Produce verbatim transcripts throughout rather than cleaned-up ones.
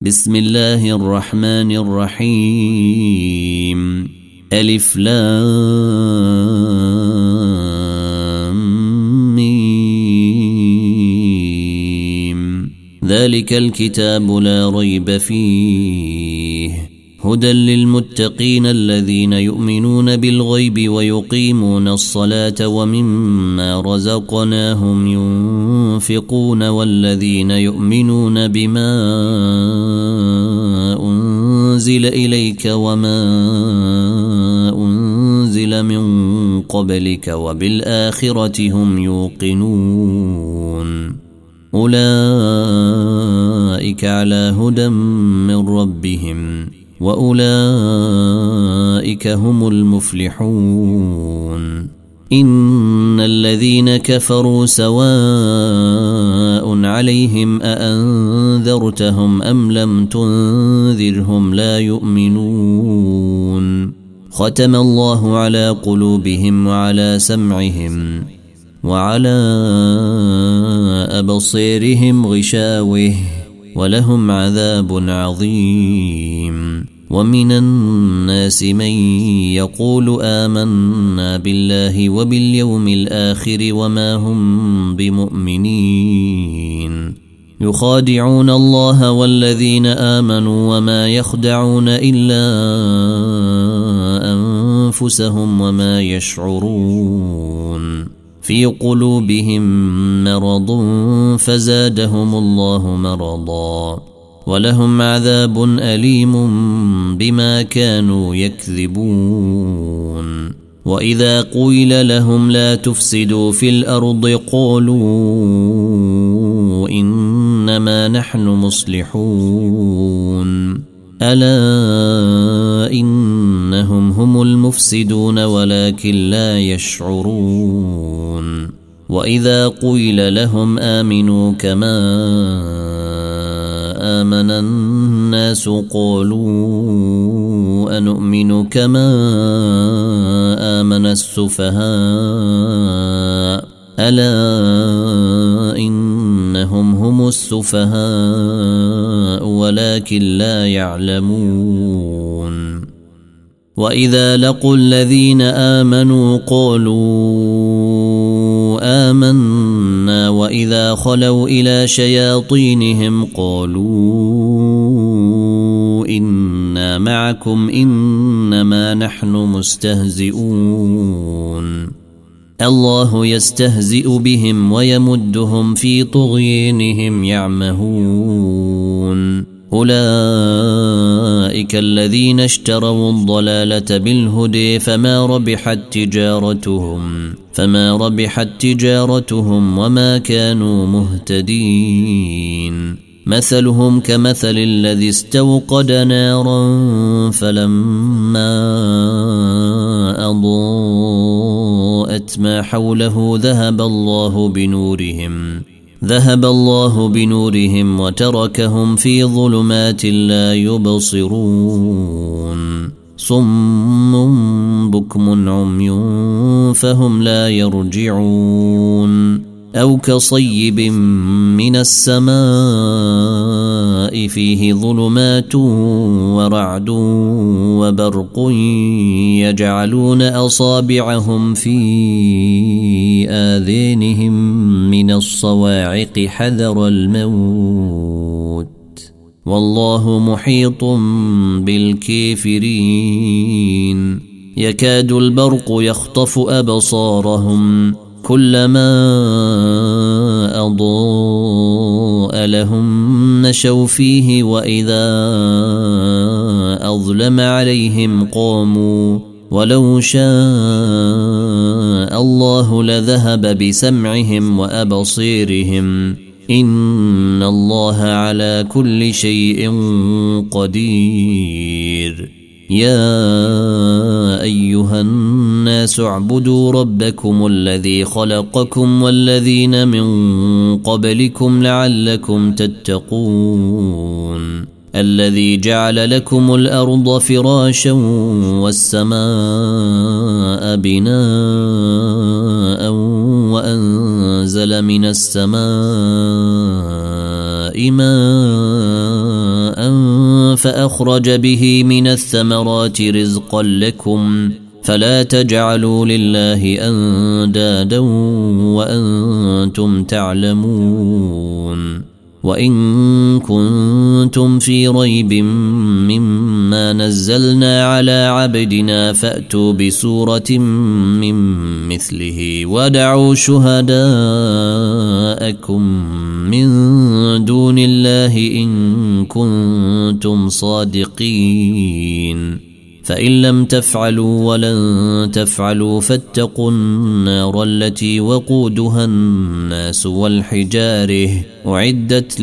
بسم الله الرحمن الرحيم. ألف لام ميم. ذلك الكتاب لا ريب فيه هدى للمتقين الذين يؤمنون بالغيب ويقيمون الصلاة ومما رزقناهم ينفقون والذين يؤمنون بما أنزل إليك وما أنزل من قبلك وبالآخرة هم يوقنون أولئك على هدى من ربهم وأولئك هم المفلحون. إن الذين كفروا سواء عليهم أأنذرتهم أم لم تنذرهم لا يؤمنون. ختم الله على قلوبهم وعلى سمعهم وعلى أبصيرهم غشاوة ولهم عذاب عظيم. ومن الناس من يقول آمنا بالله وباليوم الآخر وما هم بمؤمنين يخادعون الله والذين آمنوا وما يخدعون إلا أنفسهم وما يشعرون. في قلوبهم مرض فزادهم الله مرضا ولهم عذاب أليم بما كانوا يكذبون. وإذا قيل لهم لا تفسدوا في الأرض قالوا إنما نحن مصلحون ألا إنهم هم المفسدون ولكن لا يشعرون. وإذا قيل لهم آمنوا كما آمن الناس قالوا أنؤمن كما آمن السفهاء ألا إنهم هم السفهاء ولكن لا يعلمون. وإذا لقوا الذين آمنوا قالوا آمنا وإذا خلوا إلى شياطينهم قالوا إنا معكم إنما نحن مستهزئون. الله يستهزئ بهم ويمدهم في طغيانهم يعمهون. أولئك الذين اشتروا الضلالة بالهدى فما ربحت تجارتهم فما ربحت تجارتهم وما كانوا مهتدين. مثلهم كمثل الذي استوقد نارا فلما أضاءت ما حوله ذهب الله بنورهم ذهب الله بنورهم وتركهم في ظلمات لا يبصرون. صم بكم عمي فهم لا يرجعون. أو كصيب من السماء فيه ظلمات ورعد وبرق يجعلون أصابعهم في آذانهم من الصواعق حذر الموت والله محيط بالكافرين. يكاد البرق يخطف أبصارهم كلما أضاء لهم مشوا فيه وإذا أظلم عليهم قاموا ولو شاء الله لذهب بسمعهم وأبصيرهم إن الله على كل شيء قدير. يا أيها الناس اعبدوا ربكم الذي خلقكم والذين من قبلكم لعلكم تتقون. الذي جعل لكم الأرض فراشا والسماء بناء وأنزل من السماء ماء فأخرج به من الثمرات رزقا لكم فلا تجعلوا لله أندادا وأنتم تعلمون وإن كنتم في ريب مما نزلنا على عبدنا فأتوا بسورة من مثله ودعوا شهداءكم من دون الله إن كنتم صادقين فإن لم تفعلوا ولن تفعلوا فاتقوا النار التي وقودها الناس والحجاره أعدت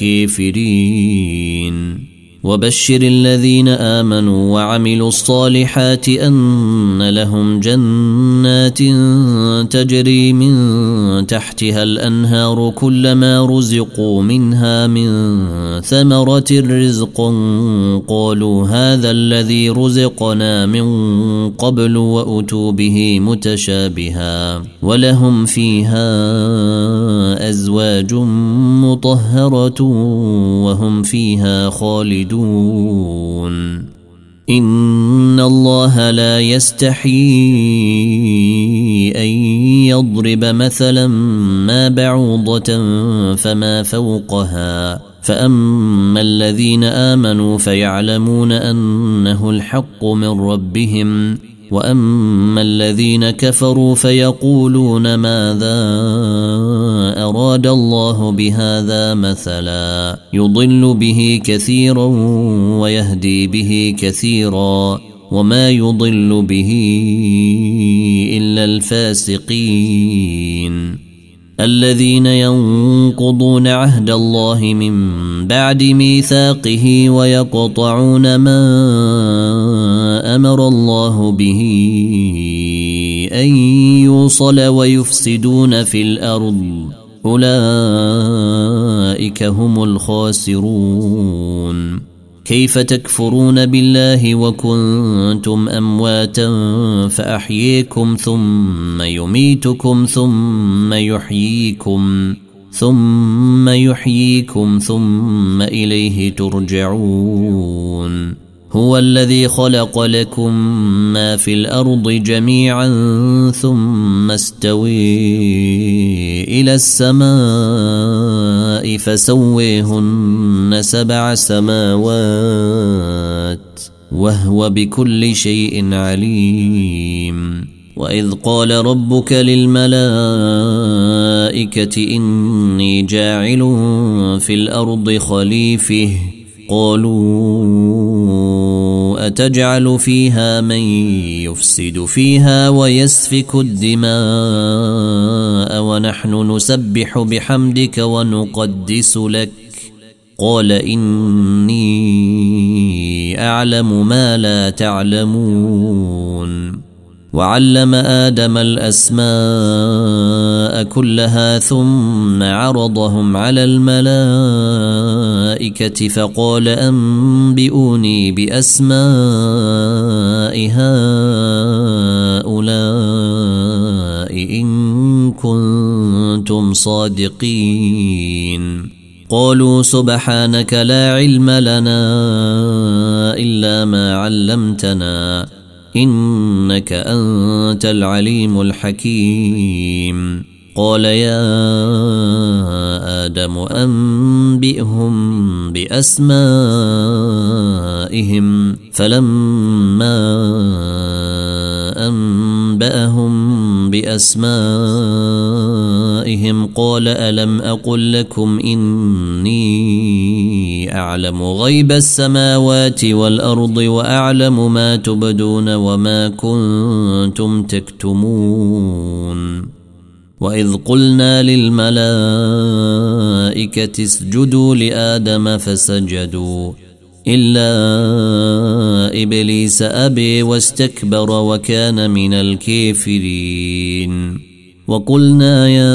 للكافرين وبشر الذين آمنوا وعملوا الصالحات أن لهم جنات تجري من تحتها الأنهار كلما رزقوا منها من ثمرة رزقا قالوا هذا الذي رزقنا من قبل وأتوا به متشابها ولهم فيها أزواج مطهرة وهم فيها خالدون إن الله لا يستحيي أن يضرب مثلا ما بعوضة فما فوقها فأما الذين آمنوا فيعلمون أنه الحق من ربهم وأما الذين كفروا فيقولون ماذا أراد الله بهذا مثلا يضل به كثيرا ويهدي به كثيرا وما يضل به إلا الفاسقين الذين ينقضون عهد الله من بعد ميثاقه ويقطعون ما أمر الله به أن يوصل ويفسدون في الأرض أولئك هم الخاسرون كيف تكفرون بالله وكنتم أمواتا فأحييكم ثم يميتكم ثم يحييكم ثم يحييكم ثم إليه ترجعون هو الذي خلق لكم ما في الأرض جميعا ثم استوي إلى السماء فسويهن سبع سماوات وهو بكل شيء عليم وإذ قال ربك للملائكة إني جاعل في الأرض خليفة قالوا أتجعل فيها من يفسد فيها ويسفك الدماء ونحن نسبح بحمدك ونقدس لك قال إني أعلم ما لا تعلمون وعلم آدم الأسماء كلها ثم عرضهم على الملائكة فقال أنبئوني بأسماء هؤلاء إن كنتم صادقين قالوا سبحانك لا علم لنا إلا ما علمتنا إنك أنت العليم الحكيم قال يا آدم أنبئهم بأسمائهم فلما أنبأهم بأسمائهم قال ألم أقل لكم إني أعلم غيب السماوات والأرض وأعلم ما تبدون وما كنتم تكتمون وإذ قلنا للملائكة اسجدوا لآدم فسجدوا إلا إبليس أبي واستكبر وكان من الكافرين وقلنا يا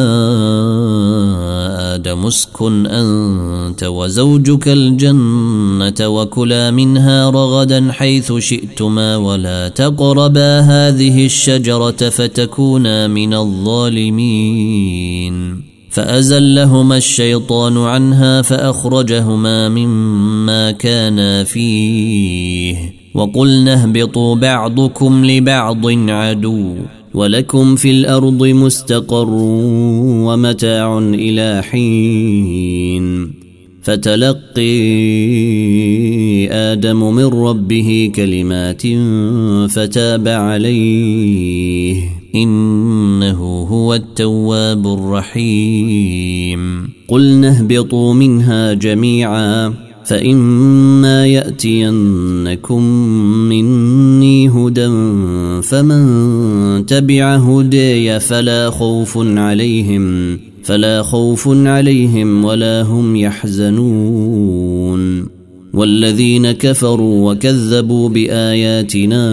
آدم اسكن أنت وزوجك الجنة وكلا منها رغدا حيث شئتما ولا تقربا هذه الشجرة فتكونا من الظالمين فأزلهما الشيطان عنها فأخرجهما مما كانا فيه وقلنا اهبطوا بعضكم لبعض عدو ولكم في الأرض مستقر ومتاع إلى حين فتلقي آدم من ربه كلمات فتاب عليه إنه هو التواب الرحيم قلنا اهبطوا منها جميعا فإما يأتينكم مني هدى فمن تبع هدي فلا خوف عليهم فلا خوف عليهم ولا هم يحزنون والذين كفروا وكذبوا بآياتنا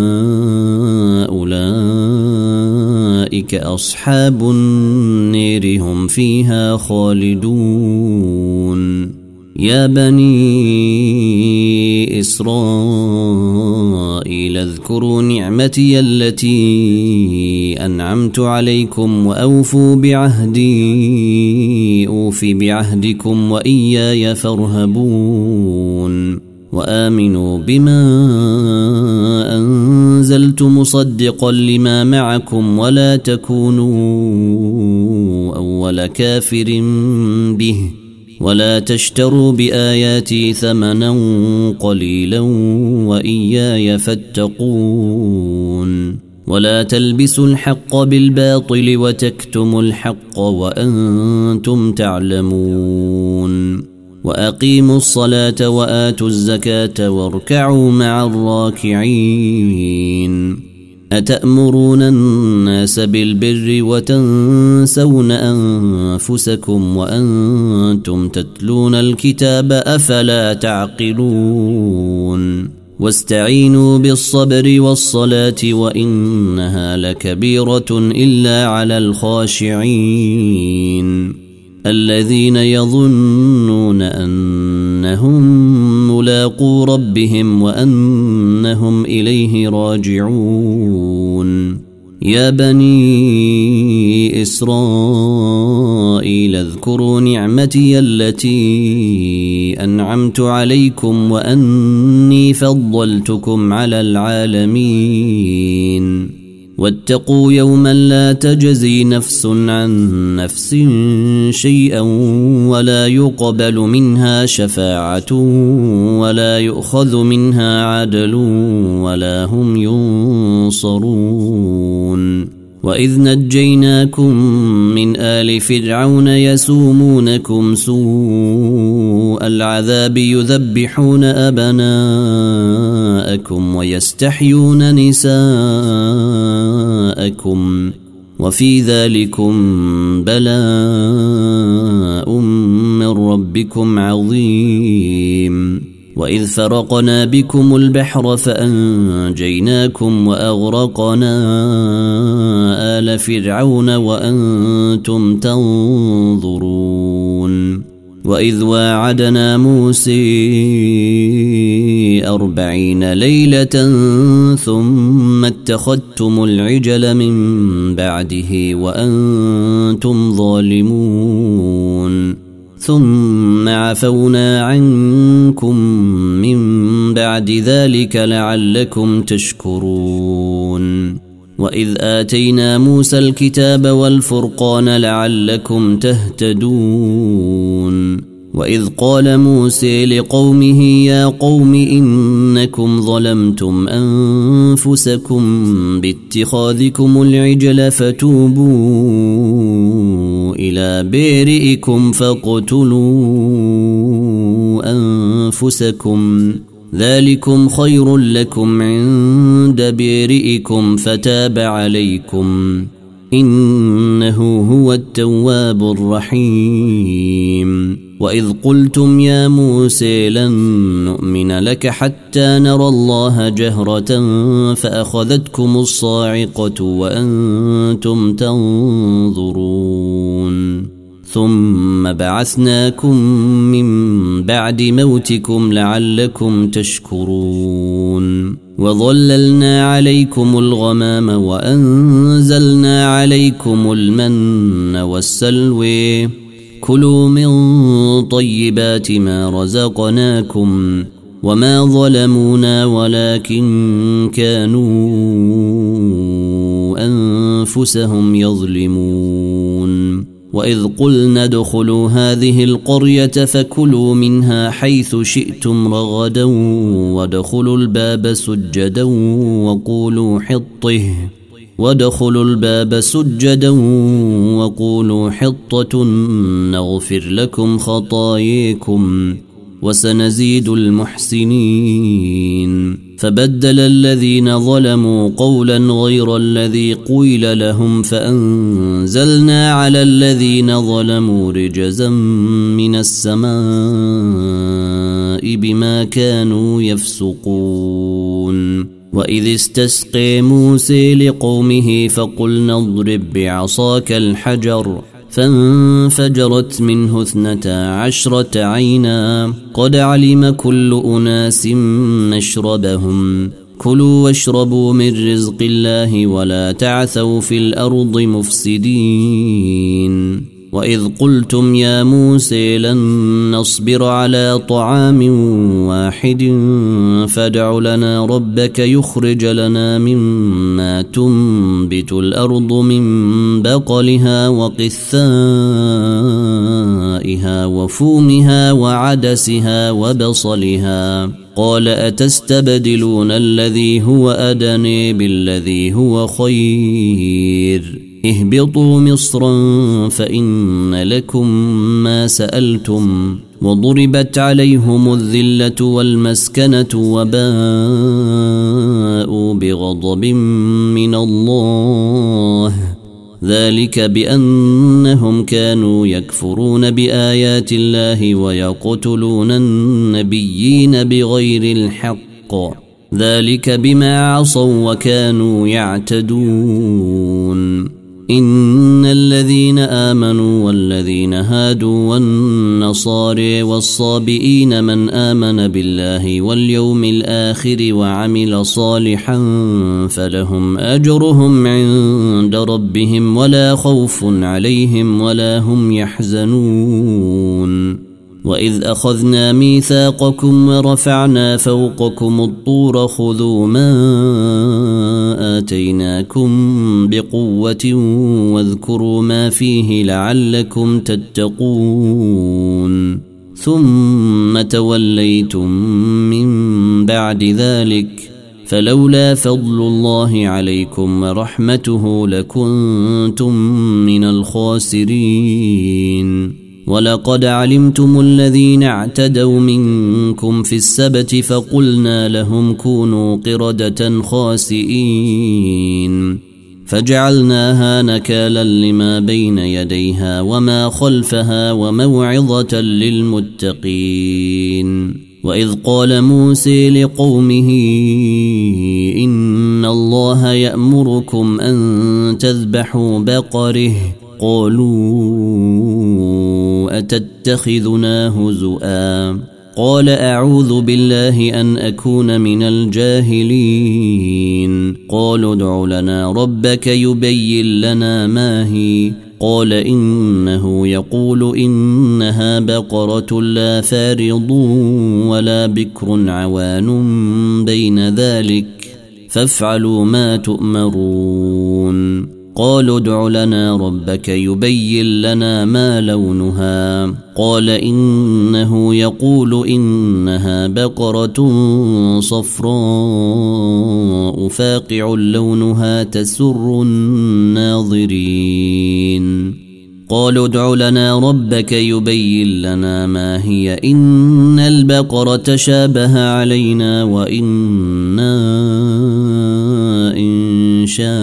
أولئك أصحاب النير هم فيها خالدون يا بني إسرائيل اذكروا نعمتي التي أنعمت عليكم وأوفوا بعهدي أوف بعهدكم وإياي فارهبون وآمنوا بما أنزلت مصدقا لما معكم ولا تكونوا أول كافر به ولا تشتروا بآياتي ثمنا قليلا وإياي فاتقون ولا تلبسوا الحق بالباطل وتكتموا الحق وأنتم تعلمون وأقيموا الصلاة وآتوا الزكاة واركعوا مع الراكعين أتأمرون الناس بالبر وتنسون أنفسكم وأنتم تتلون الكتاب أفلا تعقلون واستعينوا بالصبر والصلاة وإنها لكبيرة إلا على الخاشعين الذين يظنون أنهم ملاقو ربهم وأنهم إليه راجعون يا بني إسرائيل اذكروا نعمتي التي أنعمت عليكم وأني فضلتكم على العالمين واتقوا يوما لا تجزي نفس عن نفس شيئا ولا يقبل منها شفاعة ولا يؤخذ منها عدل ولا هم ينصرون وإذ نجيناكم من آل فرعون يسومونكم سوء العذاب يذبحون أبناءكم ويستحيون نساءكم وفي ذلكم بلاء من ربكم عظيم وإذ فرقنا بكم البحر فأنجيناكم وأغرقنا آل فرعون وأنتم تنظرون وإذ واعدنا موسى أربعين ليلة ثم اتخذتم العجل من بعده وأنتم ظالمون ثم عفونا عنكم من بعد ذلك لعلكم تشكرون وإذ آتينا موسى الكتاب والفرقان لعلكم تهتدون وإذ قال موسى لقومه يا قوم إنكم ظلمتم أنفسكم باتخاذكم العجل فتوبوا إلى بارئكم فاقتلوا أنفسكم ذلكم خير لكم عند بارئكم فتاب عليكم إنه هو التواب الرحيم وإذ قلتم يا موسى لن نؤمن لك حتى نرى الله جهرة فأخذتكم الصاعقة وأنتم تنظرون ثم بعثناكم من بعد موتكم لعلكم تشكرون وظللنا عليكم الغمام وأنزلنا عليكم المن والسلوى كلوا من طيبات ما رزقناكم وما ظلمونا ولكن كانوا أنفسهم يظلمون وإذ قلنا ادخلوا هذه القرية فكلوا منها حيث شئتم رغدا وادخلوا الباب سجدا وقولوا حطه وادخلوا الباب سجدا وقولوا حطة نغفر لكم خطاياكم وسنزيد المحسنين فبدل الذين ظلموا قولا غير الذي قيل لهم فأنزلنا على الذين ظلموا رجزا من السماء بما كانوا يفسقون وإذ استسقي موسى لقومه فقلنا اضرب بعصاك الحجر فانفجرت منه اثنتا عشرة عينا قد علم كل أناس مشربهم كلوا واشربوا من رزق الله ولا تعثوا في الأرض مفسدين وإذ قلتم يا موسى لن نصبر على طعام واحد فادع لنا ربك يخرج لنا مما تنبت الأرض من بقلها وقثائها وفومها وعدسها وبصلها قال أتستبدلون الذي هو أدنى بالذي هو خير اهبطوا مصرا فإن لكم ما سألتم وضربت عليهم الذلة والمسكنة وباءوا بغضب من الله ذلك بأنهم كانوا يكفرون بآيات الله ويقتلون النبيين بغير الحق ذلك بما عصوا وكانوا يعتدون إن الذين آمنوا والذين هادوا والنصارى والصابئين من آمن بالله واليوم الآخر وعمل صالحا فلهم أجرهم عند ربهم ولا خوف عليهم ولا هم يحزنون وإذ أخذنا ميثاقكم ورفعنا فوقكم الطور خذوا ما آتيناكم بقوة واذكروا ما فيه لعلكم تتقون ثم توليتم من بعد ذلك فلولا فضل الله عليكم ورحمته لكنتم من الخاسرين ولقد علمتم الذين اعتدوا منكم في السبت فقلنا لهم كونوا قردة خاسئين فجعلناها نكالا لما بين يديها وما خلفها وموعظة للمتقين وإذ قال موسى لقومه إن الله يأمركم أن تذبحوا بقره قالوا أتتخذنا هزؤا قال أعوذ بالله أن أكون من الجاهلين قالوا ادع لنا ربك يبين لنا ما هي قال إنه يقول إنها بقرة لا فارض ولا بكر عوان بين ذلك فافعلوا ما تؤمرون قالوا ادع لنا ربك يبين لنا ما لونها قال إنه يقول إنها بقرة صفراء فاقع لونها تسر الناظرين قالوا ادع لنا ربك يبين لنا ما هي إن البقرة شابه علينا وإنا إن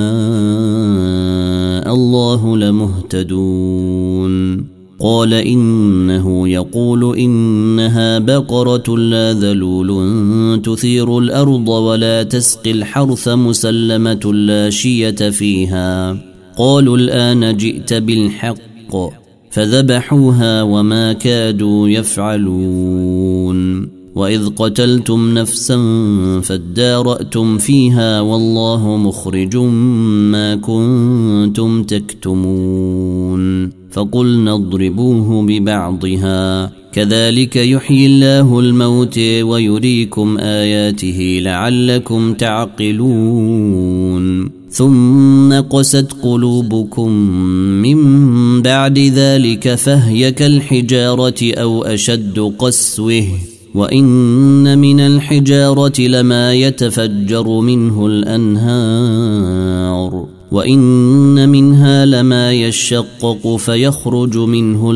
شاء الله لمهتدون قال إنه يقول إنها بقرة لا ذلول تثير الأرض ولا تسقي الحرث مسلمة لا شية فيها قالوا الآن جئت بالحق فذبحوها وما كادوا يفعلون وإذ قتلتم نفسا فادارأتم فيها والله مخرج ما كنتم تكتمون فقلنا اضربوه ببعضها كذلك يحيي الله الموت ويريكم آياته لعلكم تعقلون ثم قست قلوبكم من بعد ذلك فهي كالحجارة أو أشد قسوة وإن من الحجارة لما يتفجر منه الأنهار وإن منها لما يشقق فيخرج منه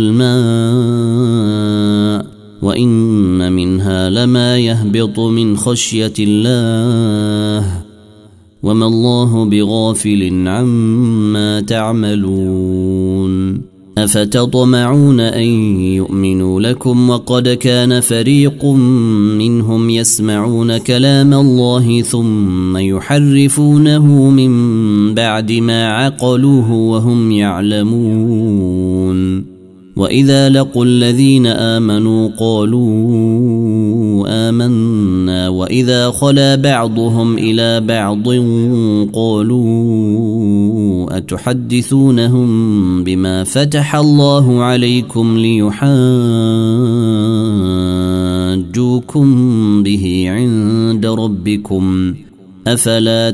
الماء وإن منها لما يهبط من خشية الله وما الله بغافل عما تعملون أفتطمعون أن يؤمنوا لكم وقد كان فريق منهم يسمعون كلام الله ثم يحرفونه من بعد ما عقلوه وهم يعلمون وإذا لقوا الذين آمنوا قالوا آمنا وإذا خلا بعضهم إلى بعض قالوا أتحدثونهم بما فتح الله عليكم ليحاجوكم به عند ربكم أفلا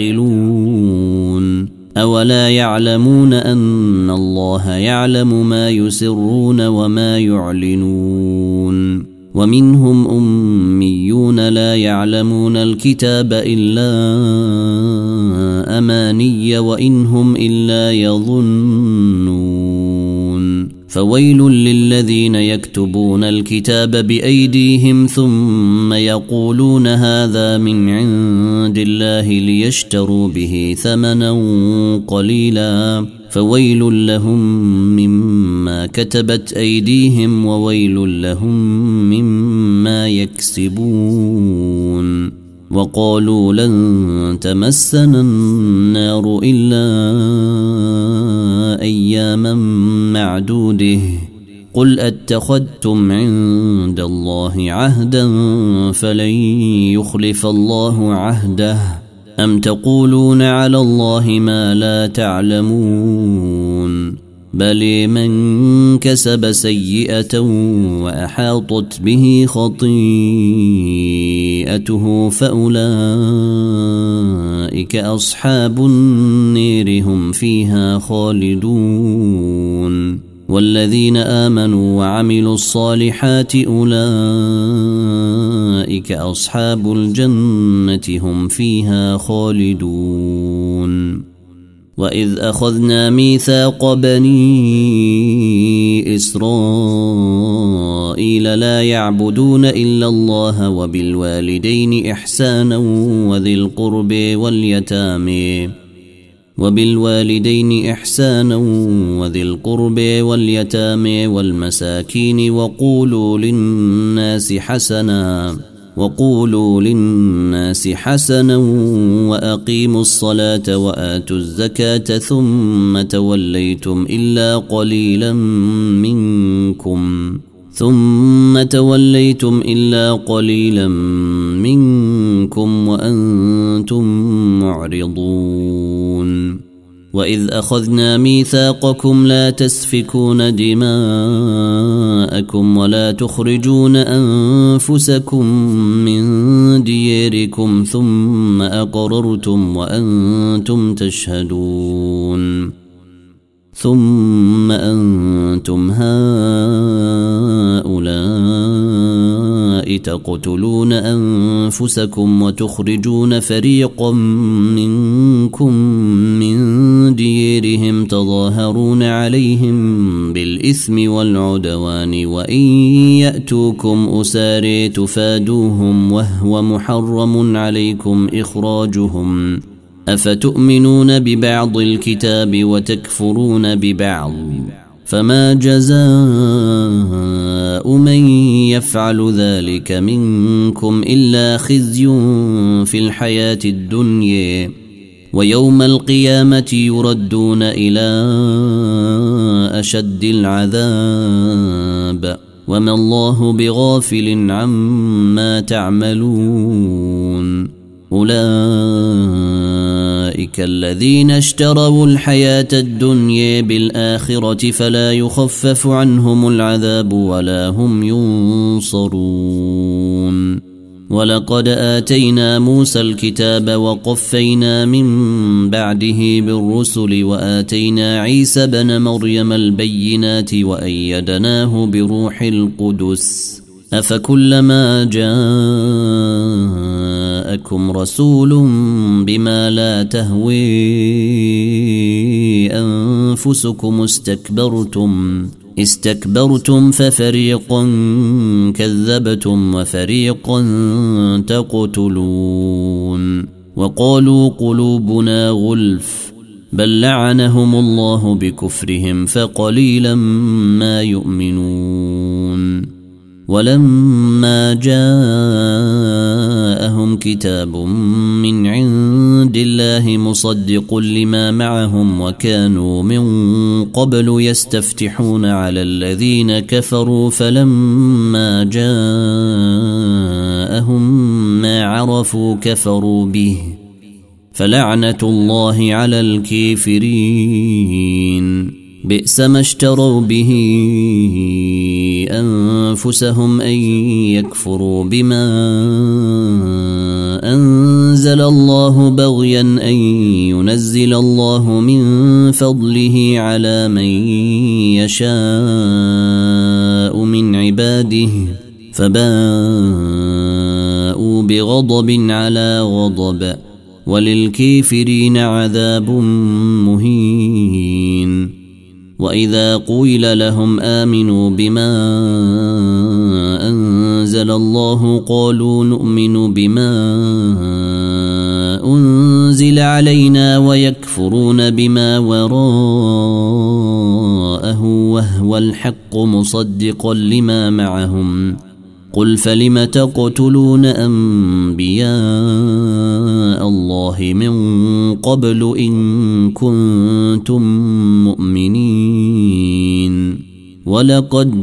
تعقلون أولا يعلمون أن الله يعلم ما يسرون وما يعلنون ومنهم أميون لا يعلمون الكتاب إلا أماني وإنهم إلا يظنون فويل للذين يكتبون الكتاب بأيديهم ثم يقولون هذا من عند الله ليشتروا به ثمنا قليلا فويل لهم مما كتبت أيديهم وويل لهم مما يكسبون وقالوا لن تمسنا النار إلا أياما معدوده قل أتخذتم عند الله عهدا فلن يخلف الله عهده أم تقولون على الله ما لا تعلمون بل من كسب سيئة وأحاطت به خطيئته فأولئك أصحاب النير هم فيها خالدون والذين آمنوا وعملوا الصالحات أولئك أصحاب الجنة هم فيها خالدون وإذ أخذنا ميثاق بني إسرائيل لا يعبدون إلا الله وبالوالدين إحسانا وذي القرب واليتامى وبالوالدين إحسانا وذي القرب واليتامى والمساكين وقولوا للناس حسنا وقولوا للناس حسنا وأقيموا الصلاة وآتوا الزكاة ثم توليتم إلا قليلا منكم ثم توليتم إلا قليلا منكم وأنتم معرضون وإذ أخذنا ميثاقكم لا تسفكون دماءكم ولا تخرجون أنفسكم من دياركم ثم أقررتم وأنتم تشهدون ثم أنتم هؤلاء تقتلون أنفسكم وتخرجون فريقا منكم من ديارهم تظاهرون عليهم بالإثم والعدوان وإن يأتوكم أساري تفادوهم وهو محرم عليكم إخراجهم أفتؤمنون ببعض الكتاب وتكفرون ببعض فما جزاء من يفعل ذلك منكم إلا خزي في الحياة الدنيا ويوم القيامة يردون إلى أشد العذاب وما الله بغافل عما تعملون أولئك الذين اشتروا الحياة الدنيا بالآخرة فلا يخفف عنهم العذاب ولا هم ينصرون ولقد آتينا موسى الكتاب وقفينا من بعده بالرسل وآتينا عيسى بن مريم البينات وأيدناه بروح القدس أفكلما جاءكم رسول بما لا تهوي أنفسكم استكبرتم استكبرتم ففريقا كذبتم وفريقا تقتلون وقالوا قلوبنا غلف بل لعنهم الله بكفرهم فقليلا ما يؤمنون ولما جاءهم كتاب من عند الله مصدق لما معهم وكانوا من قبل يستفتحون على الذين كفروا فلما جاءهم ما عرفوا كفروا به فلعنة الله على الكافرين بئس ما اشتروا به أنفسهم أن يكفروا بما أنزل الله بغيا أن ينزل الله من فضله على من يشاء من عباده فباءوا بغضب على غضب وللكافرين عذاب مهين وإذا قيل لهم آمنوا بما أنزل الله قالوا نؤمن بما أنزل علينا ويكفرون بما وراءه وهو الحق مصدقا لما معهم قل فلم تقتلون أنبياء الله من قبل إن كنتم مؤمنين ولقد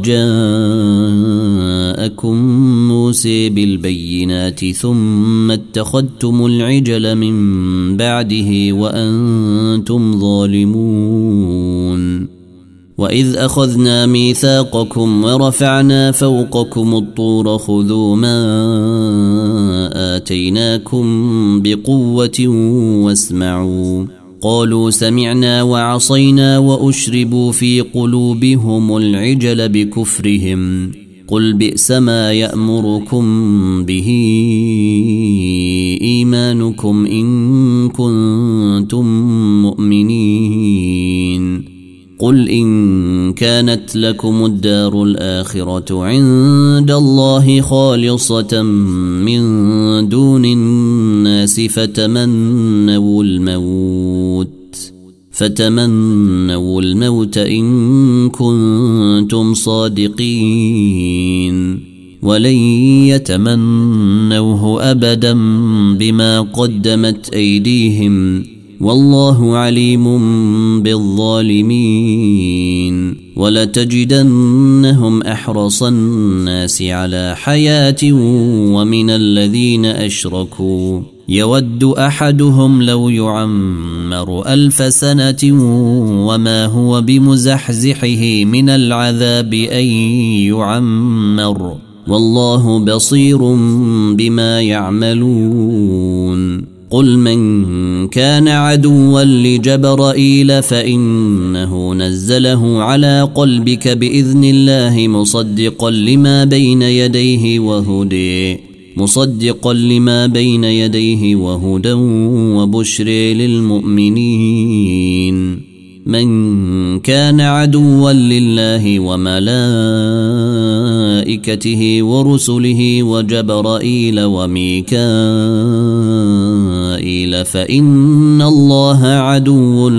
جاءكم موسى بالبينات ثم اتخذتم العجل من بعده وأنتم ظالمون وإذ أخذنا ميثاقكم ورفعنا فوقكم الطور خذوا ما آتيناكم بقوة واسمعوا قالوا سمعنا وعصينا وأشربوا في قلوبهم العجل بكفرهم قل بئس ما يأمركم به إيمانكم إن كنتم مؤمنين قل إن كانت لكم الدار الآخرة عند الله خالصة من دون الناس فتمنوا الموت فتمنوا الموت إن كنتم صادقين ولن يتمنوه أبدا بما قدمت أيديهم والله عليم بالظالمين ولتجدنهم أحرص الناس على حياة ومن الذين أشركوا يود أحدهم لو يعمر ألف سنة وما هو بمزحزحه من العذاب أن يعمر والله بصير بما يعملون قل من كان عدوا لجبرائيل فإنه نزله على قلبك بإذن الله مصدقا لما بين يديه وهدى مصدقا لما بين يديه وهدى وبشر للمؤمنين من كان عدوا لله وملائكته ورسله وجبرائيل وميكائيل فإن الله عدو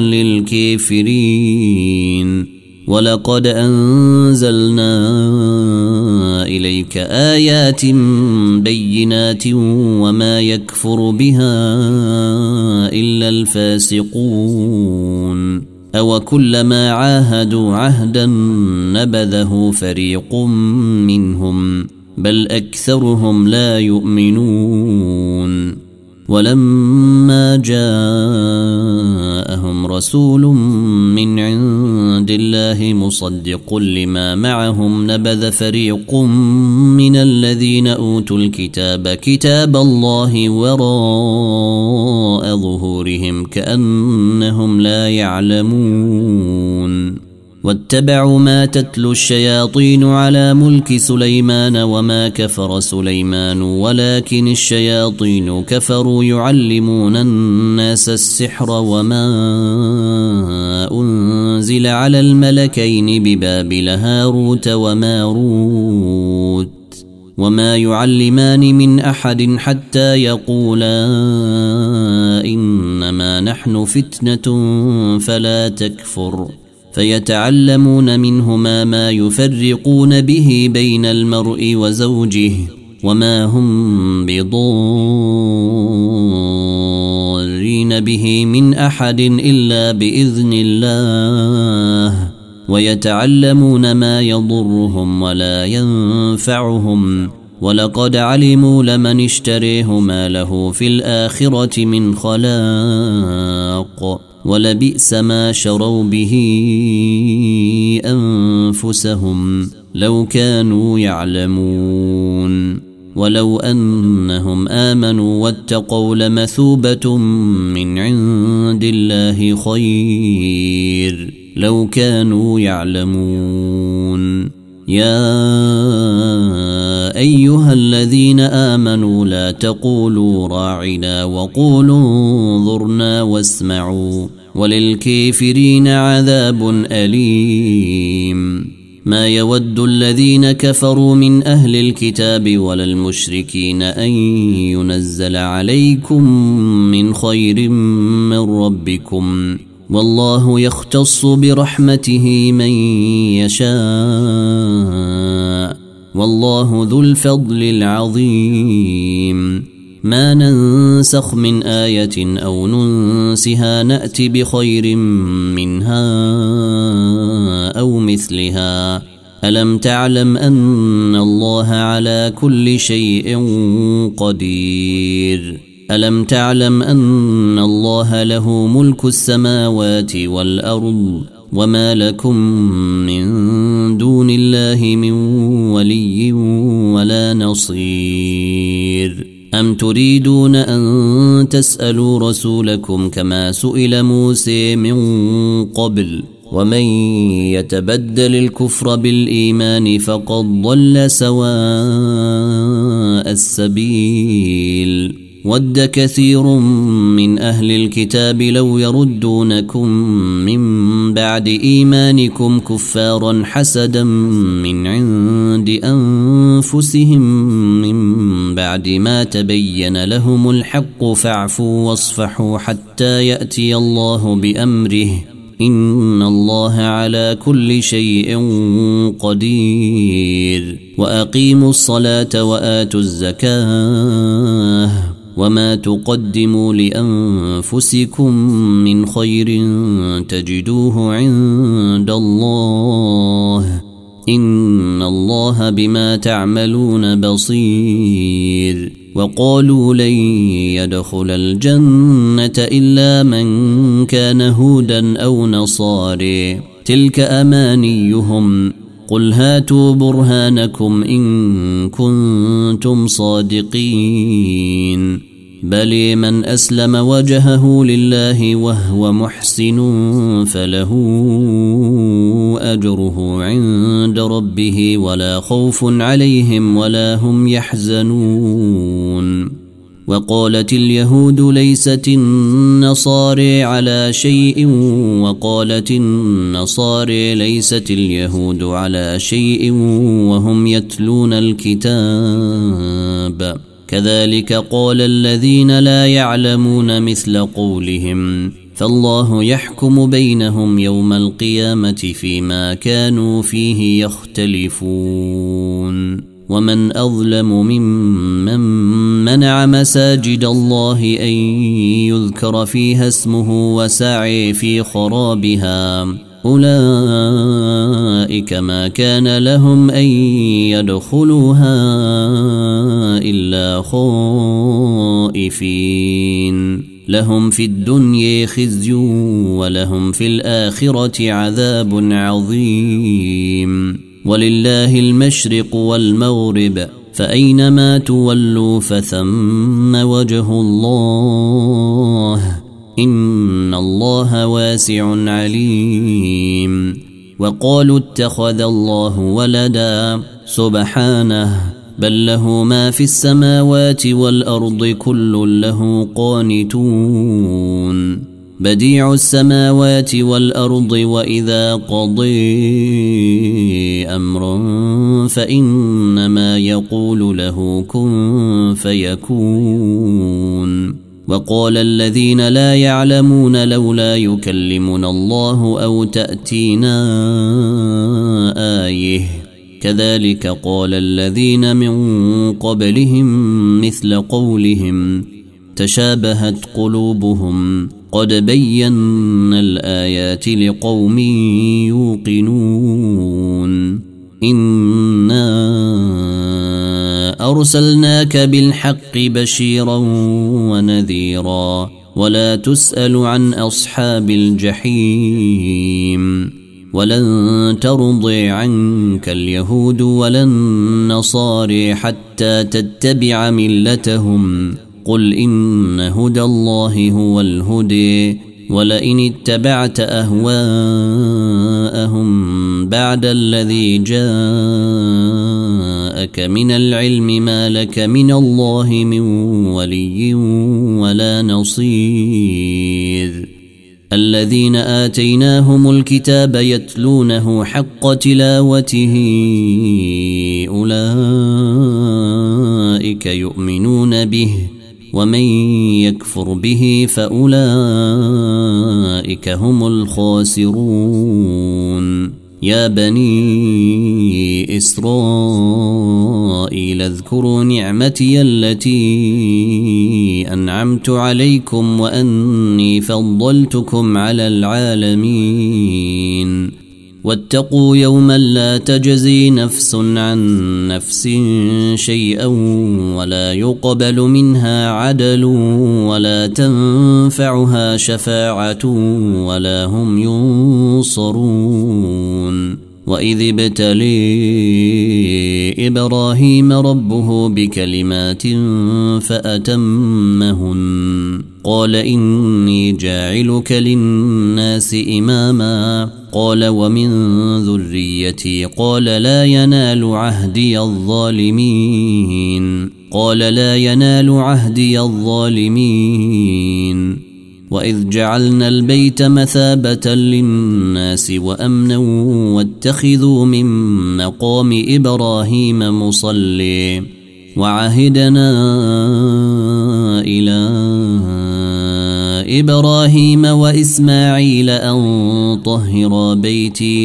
للكافرين ولقد أنزلنا إليك آيات بينات وما يكفر بها إلا الفاسقون أو كلما عاهدوا عهدا نبذه فريق منهم بل أكثرهم لا يؤمنون ولما جاءهم رسول من عند الله مصدق لما معهم نبذ فريق من الذين أوتوا الكتاب كتاب الله وراء ظهورهم كأنهم لا يعلمون واتبعوا ما تتلو الشياطين على ملك سليمان وما كفر سليمان ولكن الشياطين كفروا يعلمون الناس السحر وما أنزل على الملكين ببابل هاروت وماروت وما يعلمان من أحد حتى يقولا إنما نحن فتنة فلا تكفر فيتعلمون منهما ما يفرقون به بين المرء وزوجه وما هم بضارين به من أحد إلا بإذن الله ويتعلمون ما يضرهم ولا ينفعهم ولقد علموا لمن اشتريه ما له في الآخرة من خلاق ولبئس ما شروا به أنفسهم لو كانوا يعلمون ولو أنهم آمنوا واتقوا لمثوبة من عند الله خير لو كانوا يعلمون يا أيها الذين آمنوا لا تقولوا راعنا وقولوا انظرنا واسمعوا وللكافرين عذاب أليم ما يود الذين كفروا من أهل الكتاب ولا المشركين أن ينزل عليكم من خير من ربكم والله يختص برحمته من يشاء والله ذو الفضل العظيم ما ننسخ من آية أو ننسها نأتي بخير منها أو مثلها ألم تعلم أن الله على كل شيء قدير ألم تعلم أن الله له ملك السماوات والأرض وما لكم من دون الله من ولي ولا نصير أم تريدون أن تسألوا رسولكم كما سئل موسى من قبل ومن يتبدل الكفر بالإيمان فقد ضل سواء السبيل ود كثير من أهل الكتاب لو يردونكم من بعد إيمانكم كفارا حسدا من عند أنفسهم من بعد ما تبين لهم الحق فاعفوا واصفحوا حتى يأتي الله بأمره إن الله على كل شيء قدير وأقيموا الصلاة وآتوا الزكاة وما تقدموا لأنفسكم من خير تجدوه عند الله إن الله بما تعملون بصير وقالوا لن يدخل الجنة إلا من كان هودا أو نصاري تلك أمانيهم قل هاتوا برهانكم إن كنتم صادقين بل من أسلم وجهه لله وهو محسن فله أجره عند ربه ولا خوف عليهم ولا هم يحزنون وقالت اليهود ليست النصارى على شيء وقالت النصارى ليست اليهود على شيء وهم يتلون الكتاب كذلك قال الذين لا يعلمون مثل قولهم فالله يحكم بينهم يوم القيامة فيما كانوا فيه يختلفون ومن أظلم ممن منع مساجد الله أن يذكر فيها اسمه وسعي في خرابها أولئك ما كان لهم أن يدخلوها إلا خائفين لهم في الدنيا خزي ولهم في الآخرة عذاب عظيم ولله المشرق والمغرب فأينما تولوا فثم وجه الله إن الله واسع عليم وقالوا اتخذ الله ولدا سبحانه بل له ما في السماوات والأرض كل له قانتون بديع السماوات والأرض وإذا قضي أمرا فإنما يقول له كن فيكون وقال الذين لا يعلمون لولا يكلمنا الله أو تأتينا آيه كذلك قال الذين من قبلهم مثل قولهم تشابهت قلوبهم قد بينا الآيات لقوم يوقنون إنا أرسلناك بالحق بشيرا ونذيرا ولا تسأل عن أصحاب الجحيم ولن ترضي عنك اليهود ولا النصارى حتى تتبع ملتهم قل إن هدى الله هو الهدي ولئن اتبعت أهواءهم بعد الذي جاءك من العلم ما لك من الله من ولي ولا نصير الذين آتيناهم الكتاب يتلونه حق تلاوته أولئك يؤمنون به ومن يكفر به فأولئك هم الخاسرون يا بني إسرائيل اذكروا نعمتي التي أنعمت عليكم وأني فضلتكم على العالمين واتقوا يوما لا تجزي نفس عن نفس شيئا ولا يقبل منها عدل ولا تنفعها شفاعة ولا هم ينصرون وإذ ابتلي إبراهيم ربه بكلمات فأتمهن قال إني جاعلك للناس إماما قال ومن ذريتي قال لا ينال عهدي الظالمين قال لا ينال عهدي الظالمين وإذ جعلنا البيت مثابة للناس وأمنا واتخذوا من مقام إبراهيم مصلي وعهدنا إلى إبراهيم وإسماعيل أن طهرا بيتي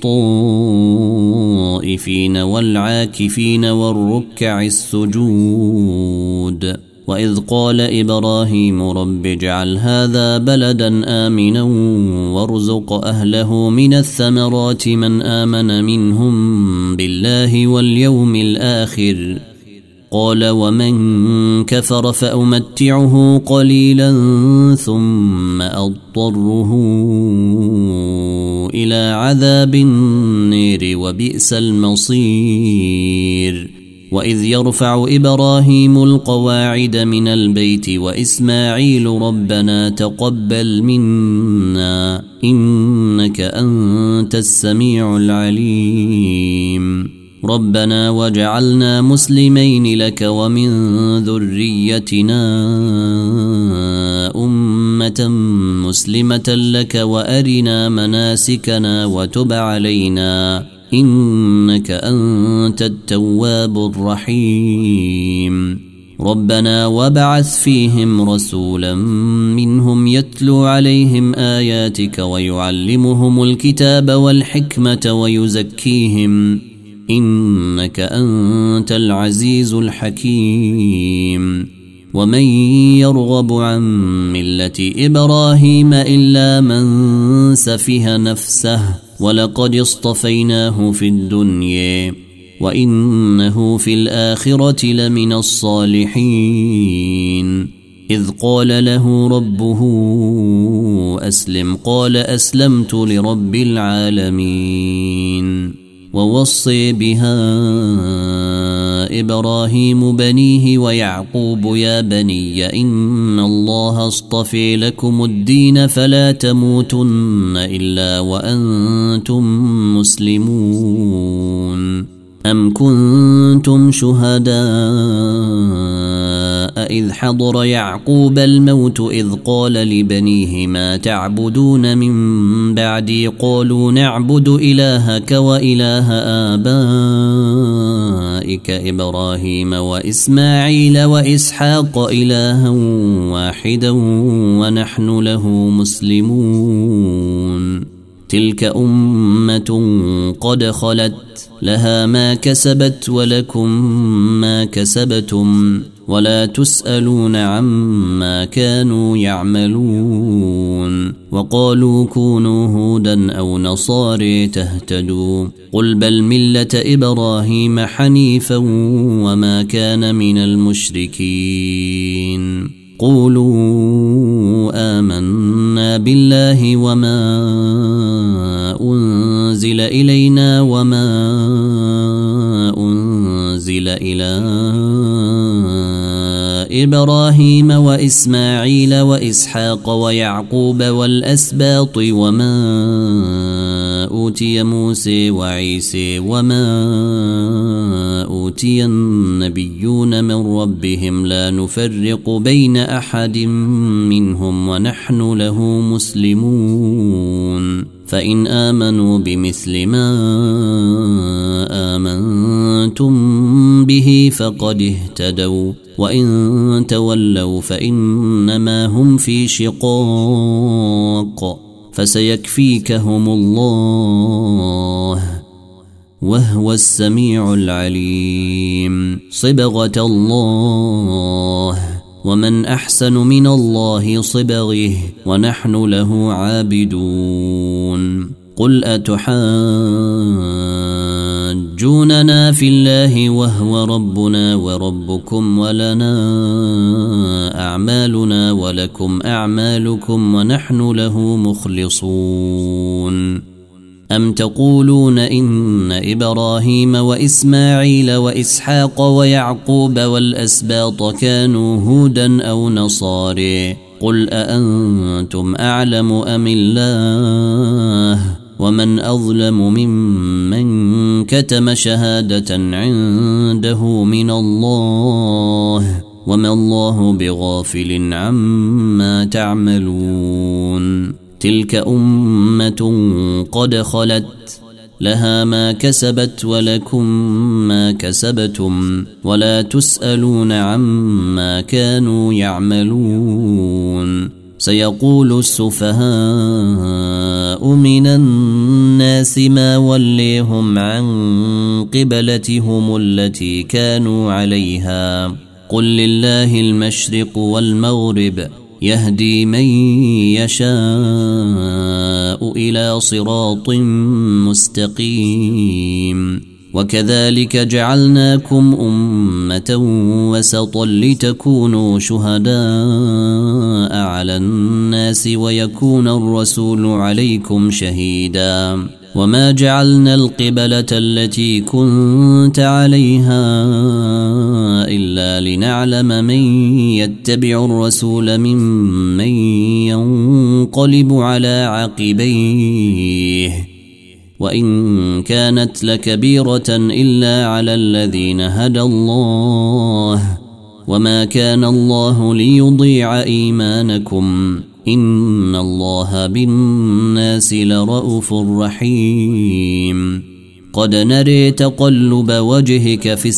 للطائفين والعاكفين والركع السجود وإذ قال إبراهيم رب اجعل هذا بلدا آمنا وارزق أهله من الثمرات من آمن منهم بالله واليوم الآخر قال ومن كفر فأمتعه قليلا ثم أضطره إلى عذاب النير وبئس المصير وإذ يرفع إبراهيم القواعد من البيت وإسماعيل ربنا تقبل منا إنك أنت السميع العليم ربنا وجعلنا مسلمين لك ومن ذريتنا أمة مسلمة لك وأرنا مناسكنا وتب علينا إنك أنت التواب الرحيم ربنا وابعث فيهم رسولا منهم يتلو عليهم آياتك ويعلمهم الكتاب والحكمة ويزكيهم إنك أنت العزيز الحكيم ومن يرغب عن ملة إبراهيم إلا من سفه نفسه ولقد اصطفيناه في الدنيا وإنه في الآخرة لمن الصالحين إذ قال له ربه أسلم قال أسلمت لرب العالمين ووصي بها إبراهيم بنيه ويعقوب يا بني إن الله اصطفى لكم الدين فلا تموتن إلا وأنتم مسلمون أم كنتم شهداء إذ حضر يعقوب الموت إذ قال لبنيه ما تعبدون من بعدي قالوا نعبد إلهك وإله آبائك إبراهيم وإسماعيل وإسحاق إلها واحدا ونحن له مسلمون تلك أمة قد خلت لها ما كسبت ولكم ما كسبتم ولا تسألون عما كانوا يعملون وقالوا كونوا هودا أو نصارى تهتدوا قل بل ملة إبراهيم حنيفا وما كان من المشركين قولوا آمنا بالله وما أنزل إلينا وما أنزل إلى إبراهيم وإسماعيل وإسحاق ويعقوب والأسباط وما أوتي موسى وعيسى وما أوتي النبيون من ربهم لا نفرق بين أحد منهم ونحن له مسلمون فإن آمنوا بمثل ما آمنتم به فقد اهتدوا وإن تولوا فإنما هم في شقاق فسيكفيكهم الله وهو السميع العليم صبغة الله ومن أحسن من الله صبغه ونحن له عابدون قل أتحاجوننا في الله وهو ربنا وربكم ولنا أعمالنا ولكم أعمالكم ونحن له مخلصون أم تقولون إن إبراهيم وإسماعيل وإسحاق ويعقوب والأسباط كانوا هودا أو نصارى قل أأنتم أعلم أم الله ومن أظلم ممن كتم شهادة عنده من الله وما الله بغافل عما تعملون تلك أمة قد خلت لها ما كسبت ولكم ما كسبتم ولا تسألون عما كانوا يعملون سيقول السفهاء من الناس ما وليهم عن قبلتهم التي كانوا عليها قل لله المشرق والمغرب يهدي من يشاء إلى صراط مستقيم وكذلك جعلناكم أمة وسطا لتكونوا شهداء على الناس ويكون الرسول عليكم شهيدا وما جعلنا القبلة التي كنت عليها إلا لنعلم من يتبع الرسول ممن ينقلب على عقبيه وإن كانت لكبيرة إلا على الذين هدى الله وما كان الله ليضيع إيمانكم إن الله بالناس لرءوف رحيم قد نري تقلب وجهك في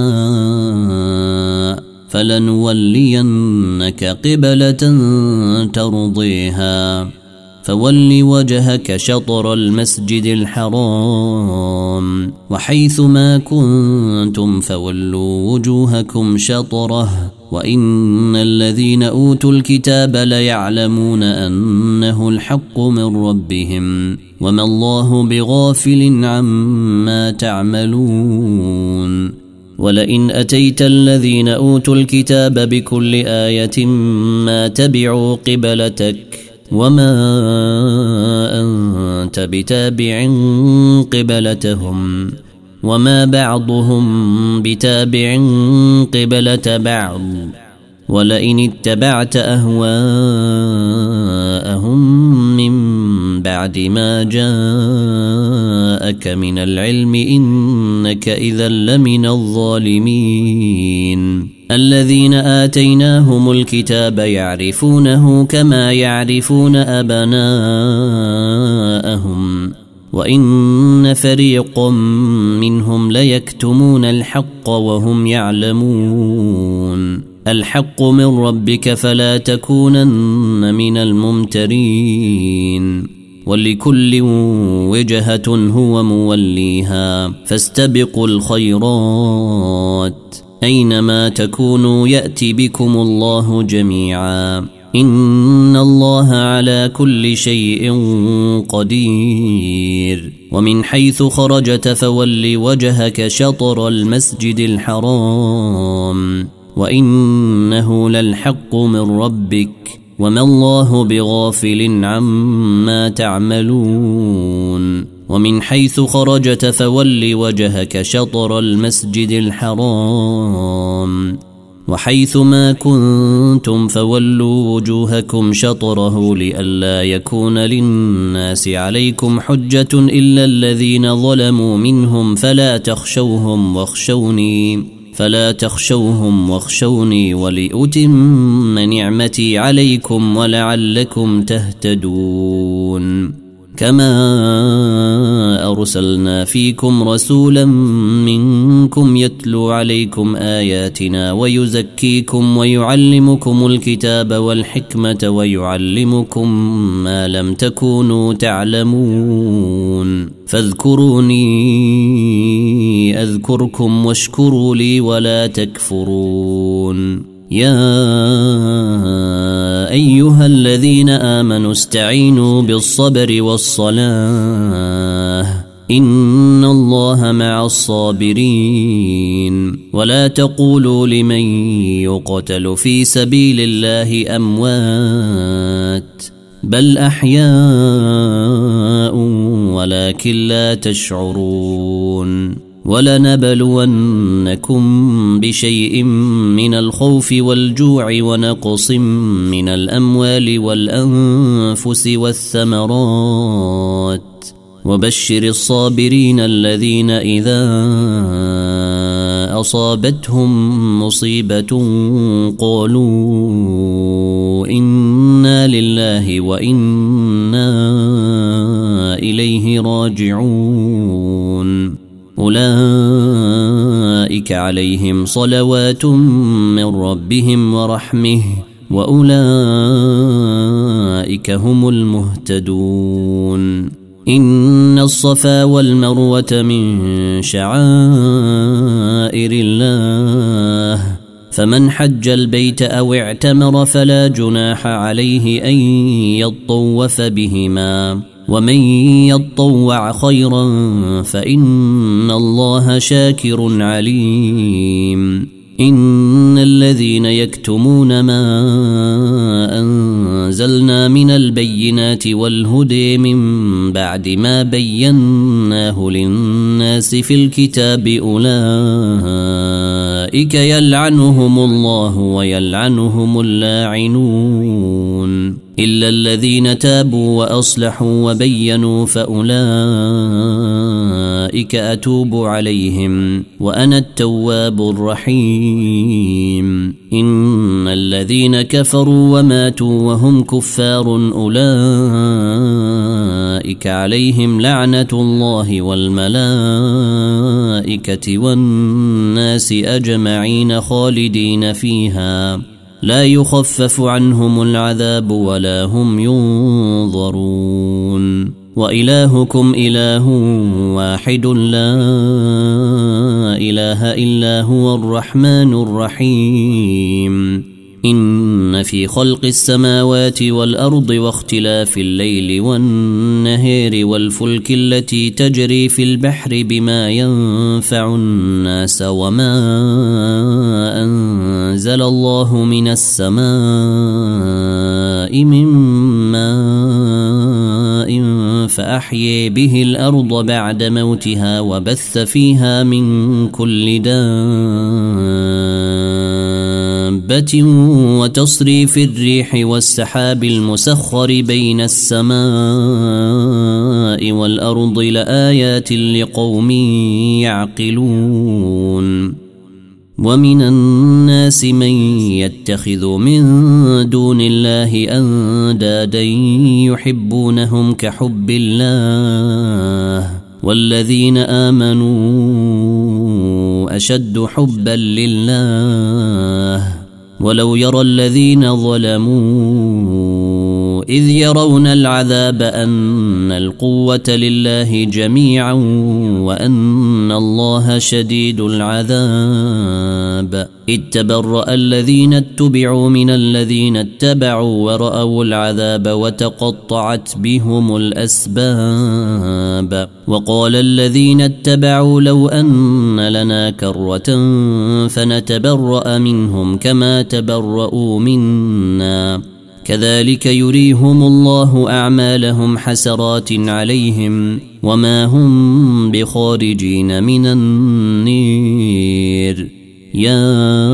السماء فلنولينك قبلة ترضيها فول وجهك شطر المسجد الحرام وحيث ما كنتم فولوا وجوهكم شطره وإن الذين أوتوا الكتاب ليعلمون أنه الحق من ربهم وما الله بغافل عما تعملون ولئن أتيت الذين أوتوا الكتاب بكل آية ما تبعوا قبلتك وما أنت بتابع قبلتهم وما بعضهم بتابع قبلة بعض ولئن اتبعت أهواءهم من بعد ما جاءك من العلم إنك إذا لمن الظالمين الذين آتيناهم الكتاب يعرفونه كما يعرفون أبناءهم وإن فريقا منهم ليكتمون الحق وهم يعلمون الحق من ربك فلا تكونن من الممترين ولكل وجهة هو موليها فاستبقوا الخيرات أينما تكونوا يأتي بكم الله جميعا إن الله على كل شيء قدير ومن حيث خرجت فول وجهك شطر المسجد الحرام وإنه للحق من ربك وما الله بغافل عما تعملون ومن حيث خرجت فول وجهك شطر المسجد الحرام وحيث ما كنتم فولوا وجوهكم شطره لئلا يكون للناس عليكم حجة إلا الذين ظلموا منهم فلا تخشوهم واخشوني فلا تخشوهم واخشوني ولأتم نعمتي عليكم ولعلكم تهتدون كما أرسلنا فيكم رسولا منكم يتلو عليكم آياتنا ويزكيكم ويعلمكم الكتاب والحكمة ويعلمكم ما لم تكونوا تعلمون فاذكروني أذكركم واشكروا لي ولا تكفرون يا أيها الذين آمنوا استعينوا بالصبر والصلاة إن الله مع الصابرين ولا تقولوا لمن يقتل في سبيل الله أموات بل أحياء ولكن لا تشعرون ولنبلونكم بشيء من الخوف والجوع ونقص من الأموال والأنفس والثمرات وبشر الصابرين الذين إذا أصابتهم مصيبة قالوا إنا لله وإنا إليه راجعون أولئك عليهم صلوات من ربهم ورحمه وأولئك هم المهتدون إن الصفا والمروة من شعائر الله فمن حج البيت أو اعتمر فلا جناح عليه أن يطوف بهما ومن يطوع خيرا فإن الله شاكر عليم إن الذين يكتمون ما أنزلنا من البينات والهدى من بعد ما بيناه للناس في الكتاب أولئك يلعنهم الله ويلعنهم اللاعنون إلا الذين تابوا وأصلحوا وبينوا فأولئك أتوب عليهم وأنا التواب الرحيم إن الذين كفروا وماتوا وهم كفار أولئك عليهم لعنة الله والملائكة والناس أجمعين خالدين فيها لا يخفف عنهم العذاب ولا هم ينظرون وإلهكم إله واحد لا إله إلا هو الرحمن الرحيم إن في خلق السماوات والأرض واختلاف الليل والنهار والفلك التي تجري في البحر بما ينفع الناس وما أنزل الله من السماء من ماء فأحيي به الأرض بعد موتها وبث فيها من كل دابة وتصريف الريح والسحاب المسخر بين السماء والأرض لآيات لقوم يعقلون ومن الناس من يتخذ من دون الله أندادا يحبونهم كحب الله والذين آمنوا أشد حبا لله ولو يرى الذين ظلموا إذ يرون العذاب أن القوة لله جميعا وأن الله شديد العذاب إذ تبرأ الذين اتبعوا من الذين اتبعوا ورأوا العذاب وتقطعت بهم الأسباب وقال الذين اتبعوا لو أن لنا كرة فنتبرأ منهم كما تبرؤوا منا كذلك يريهم الله أعمالهم حسرات عليهم وما هم بخارجين من النير يا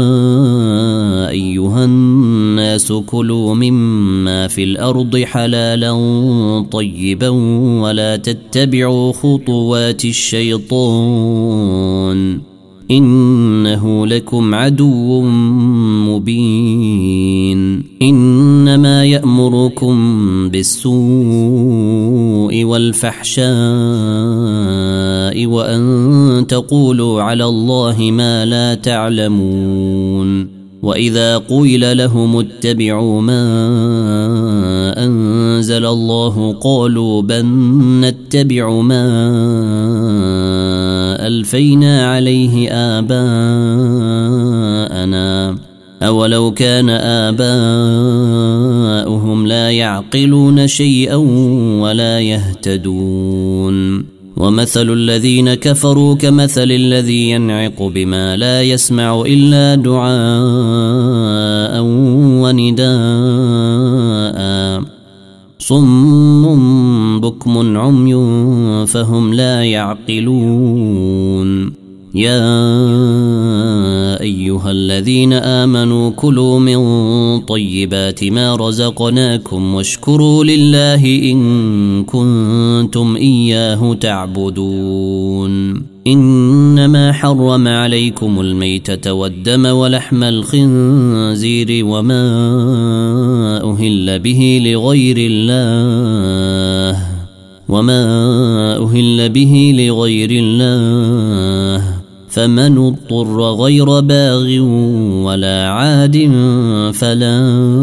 أيها الناس كلوا مما في الأرض حلالا طيبا ولا تتبعوا خطوات الشيطان إنه لكم عدو مبين إنما يأمركم بالسوء والفحشاء وأن تقولوا على الله ما لا تعلمون وإذا قيل لهم اتبعوا ما أنزل الله قالوا بل نتبع ما ألفينا عليه آباءنا أولو كان آباؤهم لا يعقلون شيئا ولا يهتدون ومثل الذين كفروا كمثل الذي ينعق بما لا يسمع إلا دعاء ونداء صم بكم عمي فهم لا يعقلون يا أيها الذين آمنوا كلوا من طيبات ما رزقناكم واشكروا لله إن كنتم إياه تعبدون إنما حرم عليكم الميتة والدم ولحم الخنزير وما أهل به لغير الله وما أهل به لغير الله فمن اضطر غير باغ ولا عاد فلا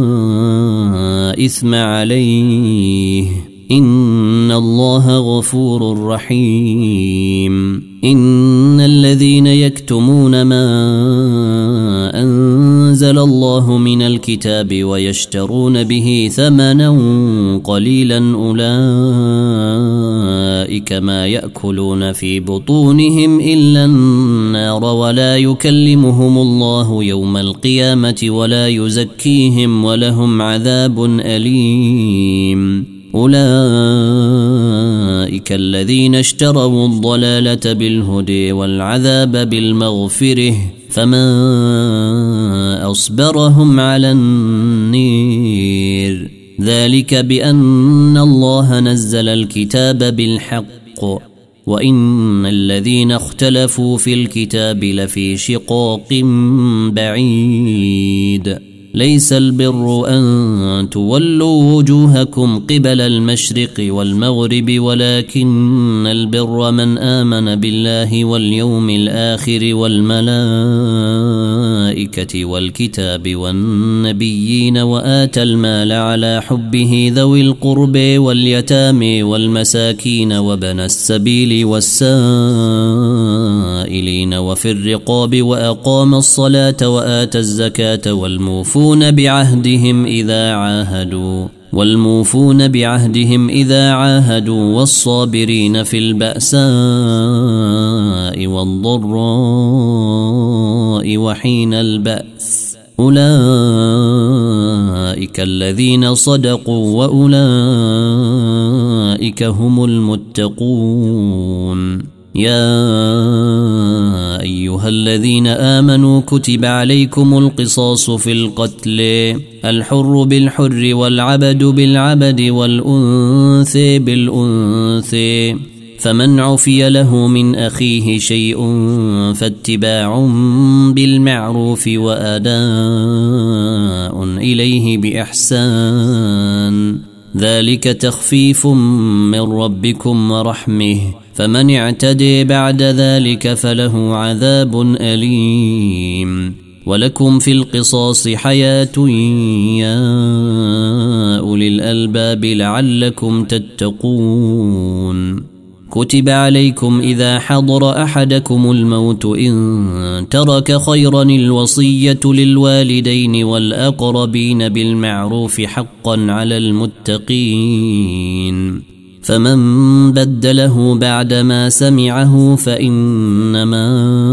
إثم عليه إن الله غفور رحيم إن الذين يكتمون ما أنزل الله من الكتاب ويشترون به ثمنا قليلا أولئك ما يأكلون في بطونهم إلا النار ولا يكلمهم الله يوم القيامة ولا يزكيهم ولهم عذاب أليم أولئك الذين اشتروا الضلالة بالهدى والعذاب بالمغفرة فما أصبرهم على النير ذلك بأن الله نزل الكتاب بالحق وإن الذين اختلفوا في الكتاب لفي شقاق بعيد ليس البر أن تولوا وجوهكم قبل المشرق والمغرب ولكن البر من آمن بالله واليوم الآخر والملائكة الملائكة والكتاب والنبيين وآتى المال على حبه ذوي القرب واليتامى والمساكين وابن السبيل والسائلين وفي الرقاب وأقام الصلاة وآتى الزكاة والموفون بعهدهم إذا عاهدوا والموفون بعهدهم إذا عاهدوا والصابرين في البأساء والضراء وحين البأس أولئك الذين صدقوا وأولئك هم المتقون. يا أيها الذين آمنوا كتب عليكم القصاص في القتل الحر بالحر والعبد بالعبد والأنثى بالأنثى فمن عفي له من أخيه شيء فاتباع بالمعروف وأداء إليه بإحسان ذلك تخفيف من ربكم ورحمه فمن اعتدي بعد ذلك فله عذاب أليم. ولكم في القصاص حياة يا أولي الألباب لعلكم تتقون. كتب عليكم إذا حضر أحدكم الموت إن ترك خيرا الوصية للوالدين والأقربين بالمعروف حقا على المتقين فمن بدله بعدما سمعه فإنما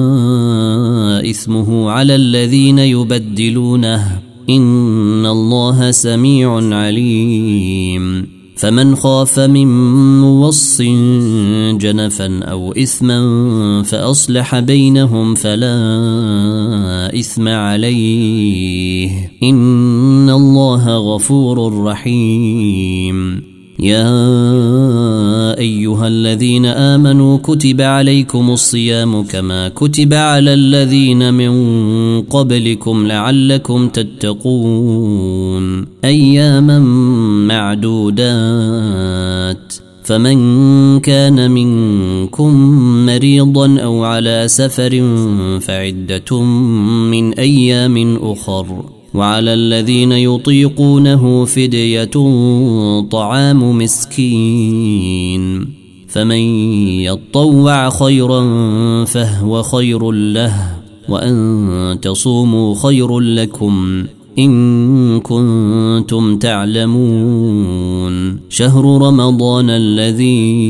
إثمه على الذين يبدلونه إن الله سميع عليم. فمن خاف من موص جنفا أو إثما فأصلح بينهم فلا إثم عليه إن الله غفور رحيم. يا أيها الذين آمنوا كتب عليكم الصيام كما كتب على الذين من قبلكم لعلكم تتقون أياما معدودات فمن كان منكم مريضا أو على سفر فعدة من أيام أخر وعلى الذين يطيقونه فدية طعام مسكين فمن يطوع خيرا فهو خير له وأن تصوموا خير لكم إن كنتم تعلمون. شهر رمضان الذي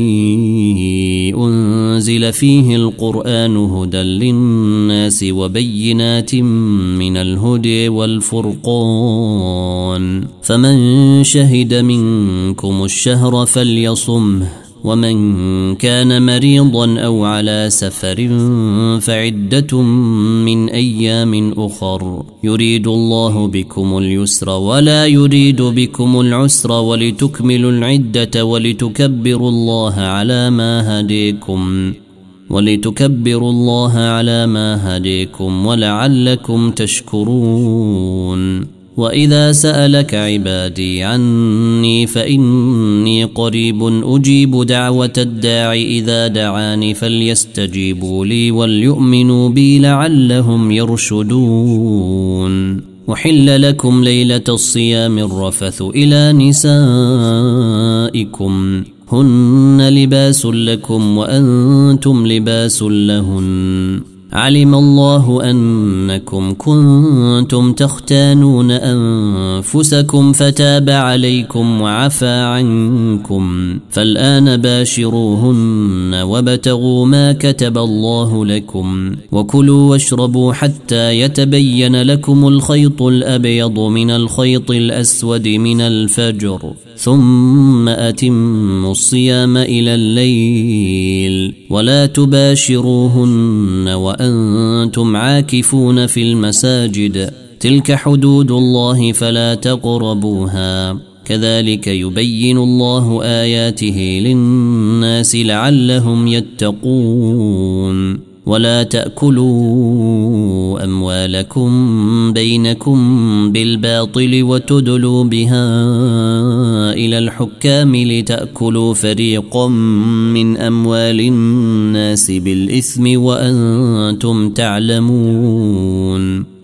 أنزل فيه القرآن هدى للناس وبينات من الهدى والفرقان فمن شهد منكم الشهر فليصمه ومن كان مريضا أو على سفر فعدة من أيام أخر يريد الله بكم اليسر ولا يريد بكم العسر ولتكملوا العدة ولتكبروا الله على ما هديكم ولتكبروا الله على ما هديكم ولعلكم تشكرون. وإذا سألك عبادي عني فإني قريب أجيب دعوة الداع إذا دعاني فليستجيبوا لي وليؤمنوا بي لعلهم يرشدون. وحل لكم ليلة الصيام الرفث إلى نسائكم هن لباس لكم وأنتم لباس لهن علم الله أنكم كنتم تختانون أنفسكم فتاب عليكم وعفى عنكم فالآن باشروهن وابتغوا ما كتب الله لكم وكلوا واشربوا حتى يتبين لكم الخيط الأبيض من الخيط الأسود من الفجر ثم أتموا الصيام إلى الليل ولا تباشروهن وأنتم عاكفون في المساجد تلك حدود الله فلا تقربوها كذلك يبين الله آياته للناس لعلهم يتقون. ولا تأكلوا أموالكم بينكم بالباطل وتدلوا بها إلى الحكام لتأكلوا فريقا من أموال الناس بالإثم وأنتم تعلمون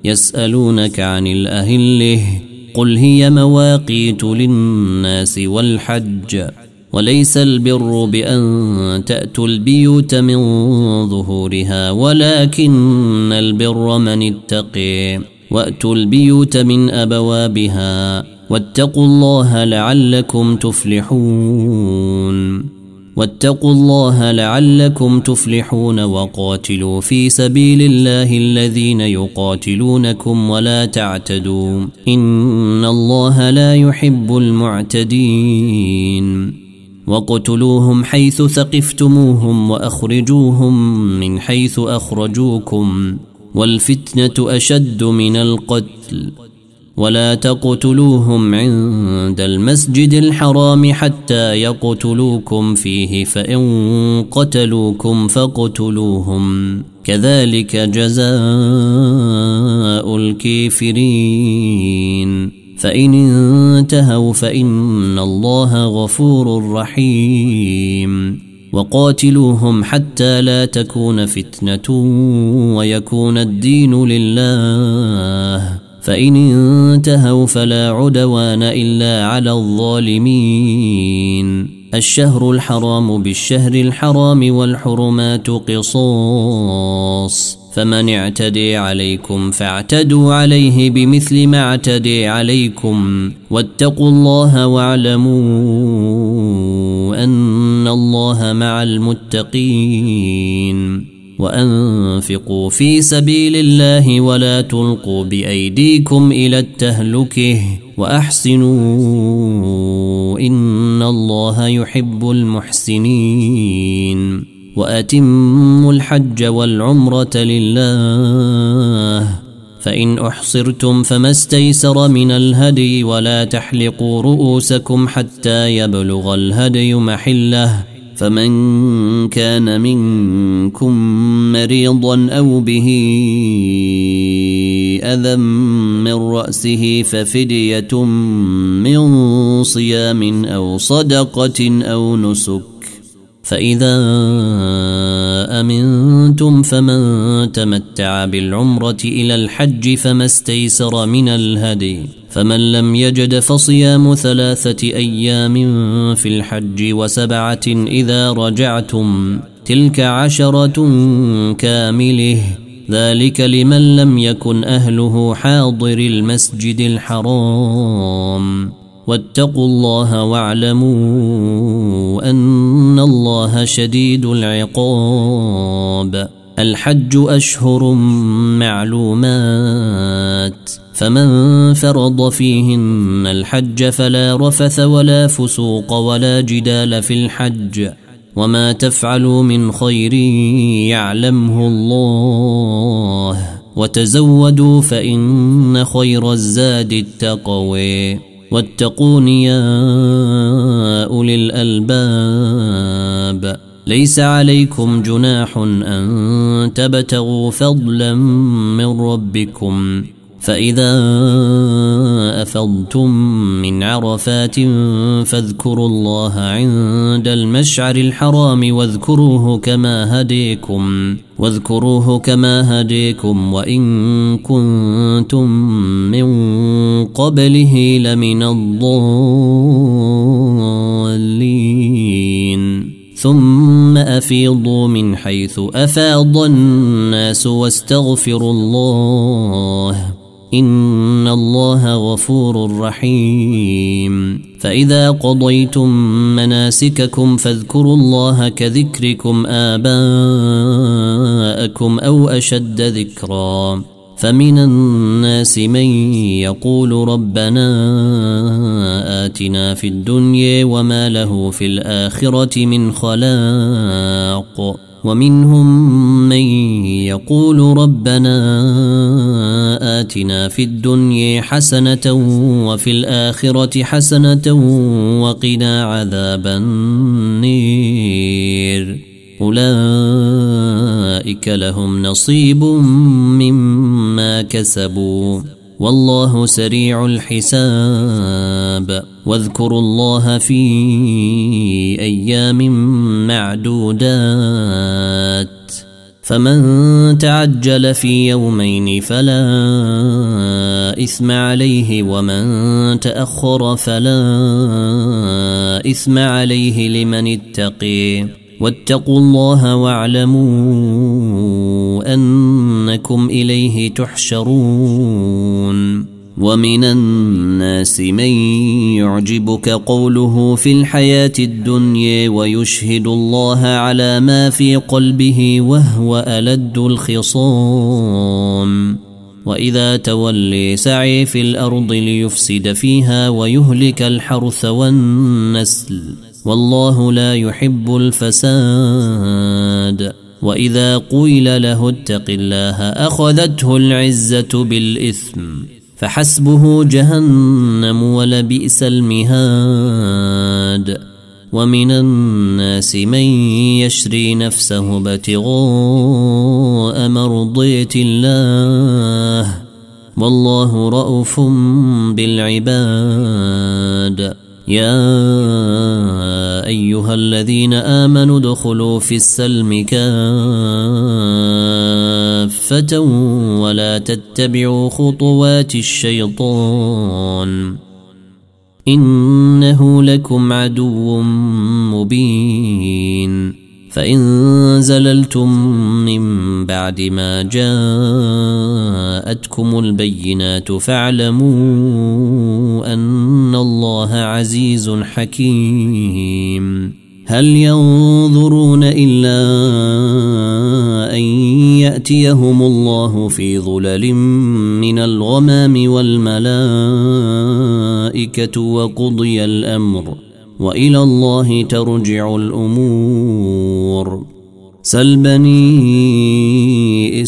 يسألونك عن الأهله قل هي مواقيت للناس والحج وليس البر بأن تأتوا البيوت من ظهورها ولكن البر من اتقي وأتوا البيوت من أبوابها واتقوا الله لعلكم تفلحون واتقوا الله لعلكم تفلحون وقاتلوا في سبيل الله الذين يقاتلونكم ولا تعتدوا إن الله لا يحب المعتدين وقتلوهم حيث ثقفتموهم وأخرجوهم من حيث أخرجوكم والفتنة أشد من القتل ولا تقتلوهم عند المسجد الحرام حتى يقتلوكم فيه فإن قتلوكم فاقتلوهم كذلك جزاء الكافرين فإن انتهوا فإن الله غفور رحيم وقاتلوهم حتى لا تكون فتنة ويكون الدين لله فإن انتهوا فلا عدوان إلا على الظالمين الشهر الحرام بالشهر الحرام والحرمات قصاص فمن اعتدي عليكم فاعتدوا عليه بمثل ما اعتدي عليكم واتقوا الله واعلموا أن الله مع المتقين وأنفقوا في سبيل الله ولا تلقوا بأيديكم إلى التهلكة وأحسنوا إن الله يحب المحسنين وأتموا الحج والعمرة لله فإن أحصرتم فما استيسر من الهدي ولا تحلقوا رؤوسكم حتى يبلغ الهدي محله فمن كان منكم مريضا أو به أذى من رأسه ففدية من صيام أو صدقة أو نسك فإذا أمنتم فمن تمتع بالعمرة إلى الحج فما استيسر من الهدي فمن لم يجد فصيام ثلاثة أيام في الحج وسبعة إذا رجعتم تلك عشرة كامله ذلك لمن لم يكن أهله حاضر المسجد الحرام واتقوا الله واعلموا أن الله شديد العقاب الحج أشهر معلومات فمن فرض فيهن الحج فلا رفث ولا فسوق ولا جدال في الحج وما تفعلوا من خير يعلمه الله وتزودوا فإن خير الزاد التقوى واتقون يا أولي الألباب ليس عليكم جناح أن تبتغوا فضلا من ربكم فإذا أفضتم من عرفات فاذكروا الله عند المشعر الحرام واذكروه كما هديكم واذكروه كما هديكم وإن كنتم من قبله لمن الضالين ثم أفيضوا من حيث أفاض الناس واستغفروا الله إن الله غفور رحيم فإذا قضيتم مناسككم فاذكروا الله كذكركم آباءكم أو أشد ذكرا فمن الناس من يقول ربنا آتنا في الدنيا وما له في الآخرة من خلاق ومنهم من يقول ربنا آتنا في الدنيا حسنة وفي الآخرة حسنة وقنا عذاب النير أولئك لهم نصيب مما كسبوا والله سريع الحساب واذكروا الله في أيام معدودات فمن تعجل في يومين فلا إثم عليه ومن تأخر فلا إثم عليه لمن اتقي واتقوا الله واعلموا أنكم إليه تحشرون. ومن الناس من يعجبك قوله في الحياة الدنيا ويشهد الله على ما في قلبه وهو ألد الخصام وإذا تولي سعي في الأرض ليفسد فيها ويهلك الحرث والنسل والله لا يحب الفساد. وإذا قيل له اتق الله أخذته العزة بالإثم فحسبه جهنم ولبئس المهاد. ومن الناس من يشري نفسه ابتغاء مرضية الله والله رؤوف بالعباد. يا أيها الذين آمنوا ادخلوا في السلم كافة ولا تتبعوا خطوات الشيطان إنه لكم عدو مبين. فإن زللتم من بعد ما جاءتكم البينات فاعلموا أن الله عزيز حكيم. هل ينظرون إلا أن يأتيهم الله في ظلل من الغمام والملائكة وقضي الأمر وإلى الله ترجع الأمور. سل بني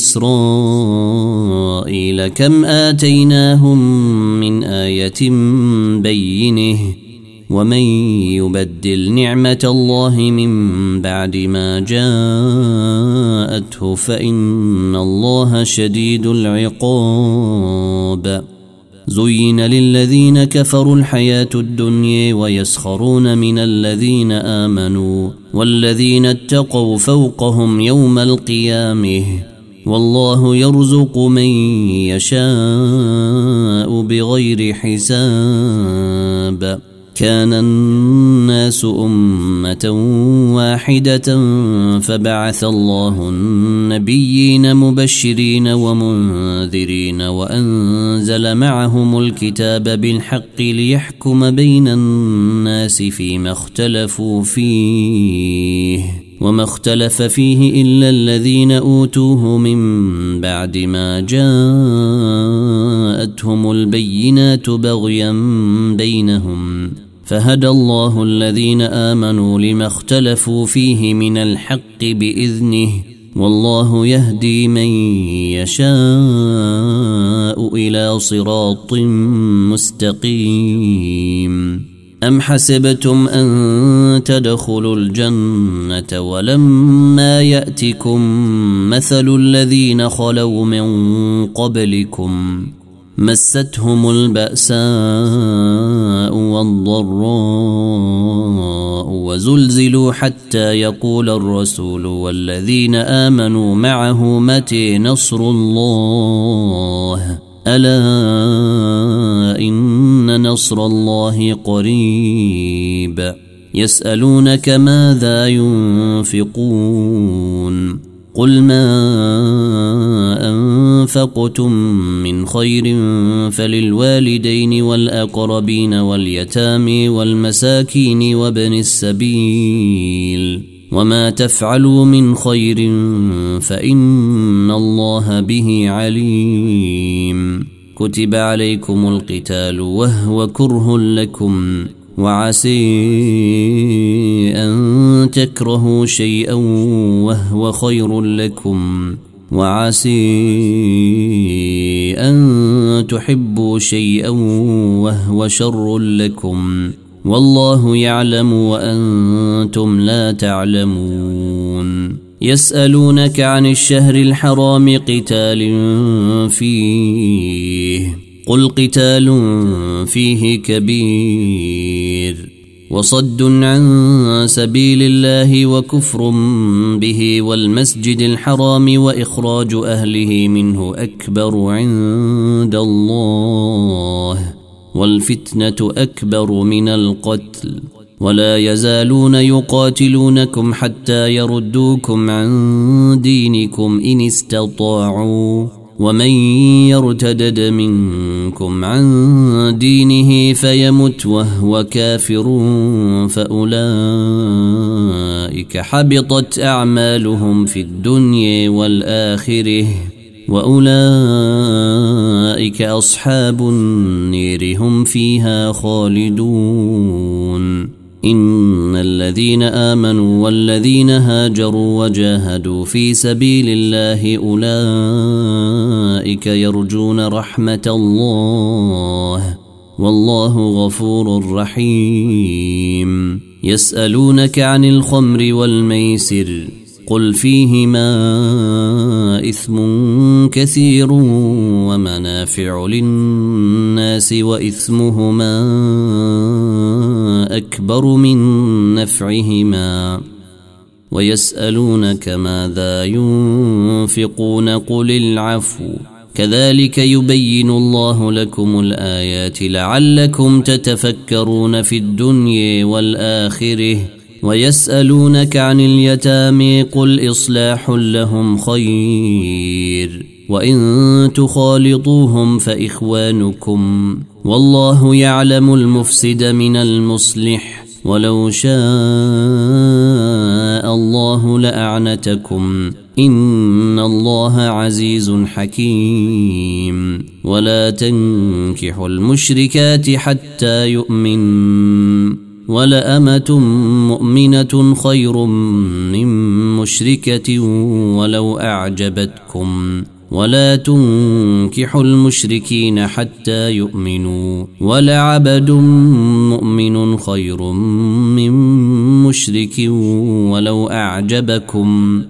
إسرائيل كم آتيناهم من آية بينه ومن يبدل نعمة الله من بعد ما جاءته فإن الله شديد العقاب. زين للذين كفروا الحياة الدنيا ويسخرون من الذين آمنوا والذين اتقوا فوقهم يوم القيامة والله يرزق من يشاء بغير حساب. كان الناس أمة واحدة فبعث الله النبيين مبشرين ومنذرين وأنزل معهم الكتاب بالحق ليحكم بين الناس فيما اختلفوا فيه وما اختلف فيه إلا الذين أوتوه من بعد ما جاءتهم البينات بغيا بينهم فهدى الله الذين آمنوا لما اختلفوا فيه من الحق بإذنه والله يهدي من يشاء إلى صراط مستقيم. أم حسبتم أن تدخلوا الجنة ولما يأتكم مثل الذين خلوا من قبلكم مستهم البأساء والضراء وزلزلوا حتى يقول الرسول والذين آمنوا معه متى نصر الله ألا إن نصر الله قريب. يسألونك ماذا ينفقون قل ما أنفقتم من خير فللوالدين والأقربين واليتامى والمساكين وابن السبيل وما تفعلوا من خير فإن الله به عليم. كتب عليكم القتال وهو كره لكم وعسى أن تكرهوا شيئا وهو خير لكم وعسى أن تحبوا شيئا وهو شر لكم والله يعلم وأنتم لا تعلمون. يسألونك عن الشهر الحرام قتال فيه قل قتال فيه كبير وصد عن سبيل الله وكفر به والمسجد الحرام وإخراج أهله منه أكبر عند الله والفتنة أكبر من القتل ولا يزالون يقاتلونكم حتى يردوكم عن دينكم إن استطاعوا ومن يرتدد منكم عن دينه فيمت وهو كافر فأولئك حبطت أعمالهم في الدنيا والآخرة وأولئك أصحاب النير هم فيها خالدون إن الذين آمنوا والذين هاجروا وجاهدوا في سبيل الله أولئك يرجون رحمة الله والله غفور رحيم يسألونك عن الخمر والميسر قل فيهما إثم كثير ومنافع للناس وإثمهما أكبر من نفعهما ويسألونك ماذا ينفقون قل العفو كذلك يبين الله لكم الآيات لعلكم تتفكرون في الدنيا والآخرة ويسألونك عن اليتامى قل إصلاح لهم خير وإن تخالطوهم فإخوانكم والله يعلم المفسد من المصلح ولو شاء الله لأعنتكم إن الله عزيز حكيم ولا تنكحوا المشركات حتى يؤمنوا ولأمة مؤمنة خير من مشركة ولو أعجبتكم ولا تنكحوا المشركين حتى يؤمنوا ولعبد مؤمن خير من مشرك ولو أعجبكم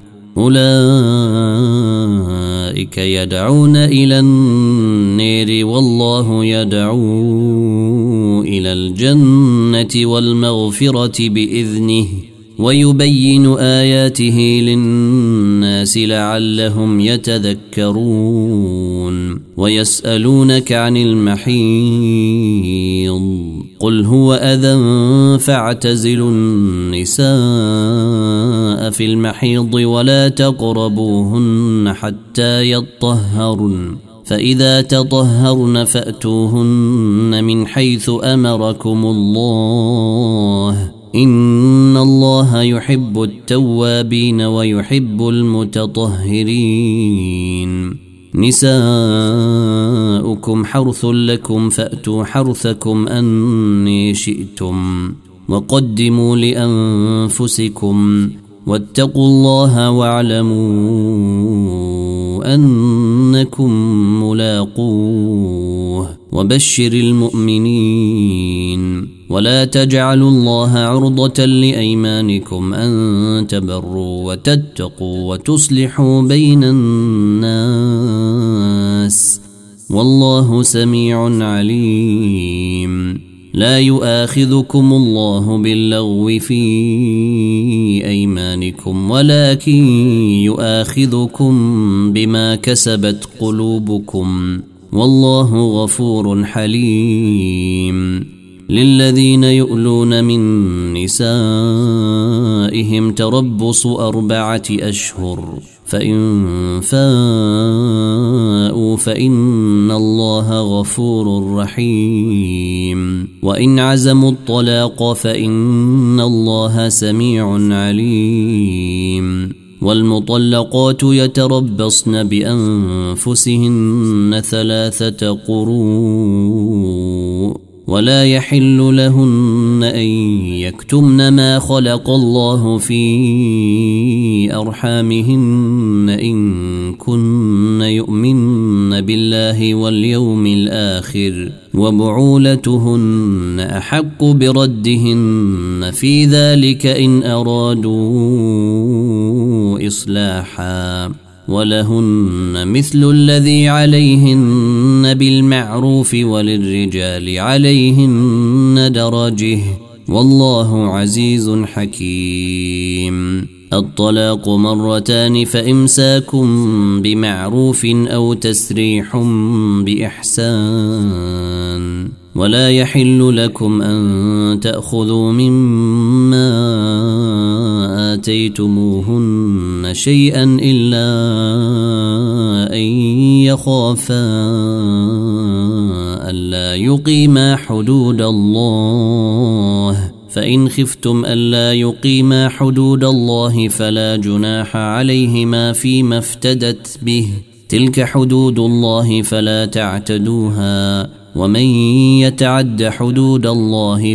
أولئك يدعون إلى النار والله يدعو إلى الجنة والمغفرة بإذنه ويبين آياته للناس لعلهم يتذكرون ويسألونك عن المحيض قل هو أذى فاعتزلوا النساء في المحيض ولا تقربوهن حتى يطهرن فإذا تطهرن فأتوهن من حيث أمركم الله إن الله يحب التوابين ويحب المتطهرين نساؤكم حرث لكم فأتوا حرثكم أني شئتم وقدموا لأنفسكم واتقوا الله واعلموا أنكم ملاقوه وبشر المؤمنين ولا تجعلوا الله عرضة لأيمانكم أن تبروا وتتقوا وتصلحوا بين الناس والله سميع عليم لا يؤاخذكم الله باللغو في أيمانكم ولكن يؤاخذكم بما كسبت قلوبكم والله غفور حليم للذين يؤلون من نسائهم تربص أربعة أشهر فإن فاءوا فإن الله غفور رحيم وإن عزموا الطلاق فإن الله سميع عليم والمطلقات يتربصن بأنفسهن ثلاثة قروء ولا يحل لهن أن يكتمن ما خلق الله في أرحامهن إن كن يؤمن بالله واليوم الآخر وبعولتهن أحق بردهن في ذلك إن أرادوا إصلاحا ولهن مثل الذي عليهن بالمعروف وللرجال عليهن درجه والله عزيز حكيم. الطلاق مرتان فإمساكم بمعروف أو تسريح بإحسان ولا يحل لكم أن تأخذوا مما آتيتموهن شيئا إلا أن يخافا ألا يقيما حدود الله، فإن خفتم ألا يقيما حدود الله فلا جناح عليهما فيما افتدت به، تلك حدود الله فلا تعتدوها، ومن يتعد حدود الله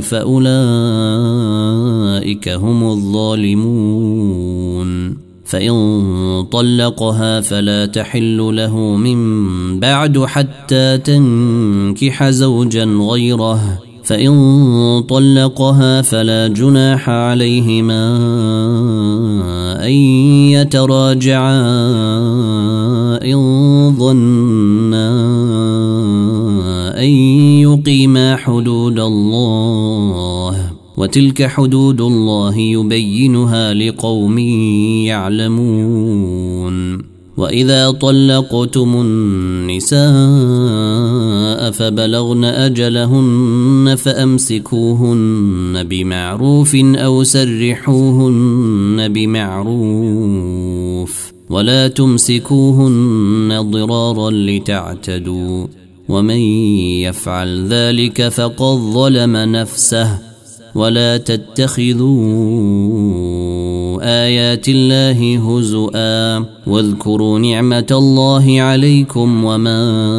فأولئك هم الظالمون. فإن طلقها فلا تحل له من بعد حتى تنكح زوجا غيره، فإن طلقها فلا جناح عليهما أن يتراجعا إن ظنا أن يقيما حدود الله، وتلك حدود الله يبينها لقوم يعلمون. وإذا طلقتم النساء فبلغن أجلهن فأمسكوهن بمعروف أو سرحوهن بمعروف، ولا تمسكوهن ضرارا لتعتدوا، ومن يفعل ذلك فقد ظلم نفسه. ولا تتخذوا آيات الله هزؤا واذكروا نعمة الله عليكم وما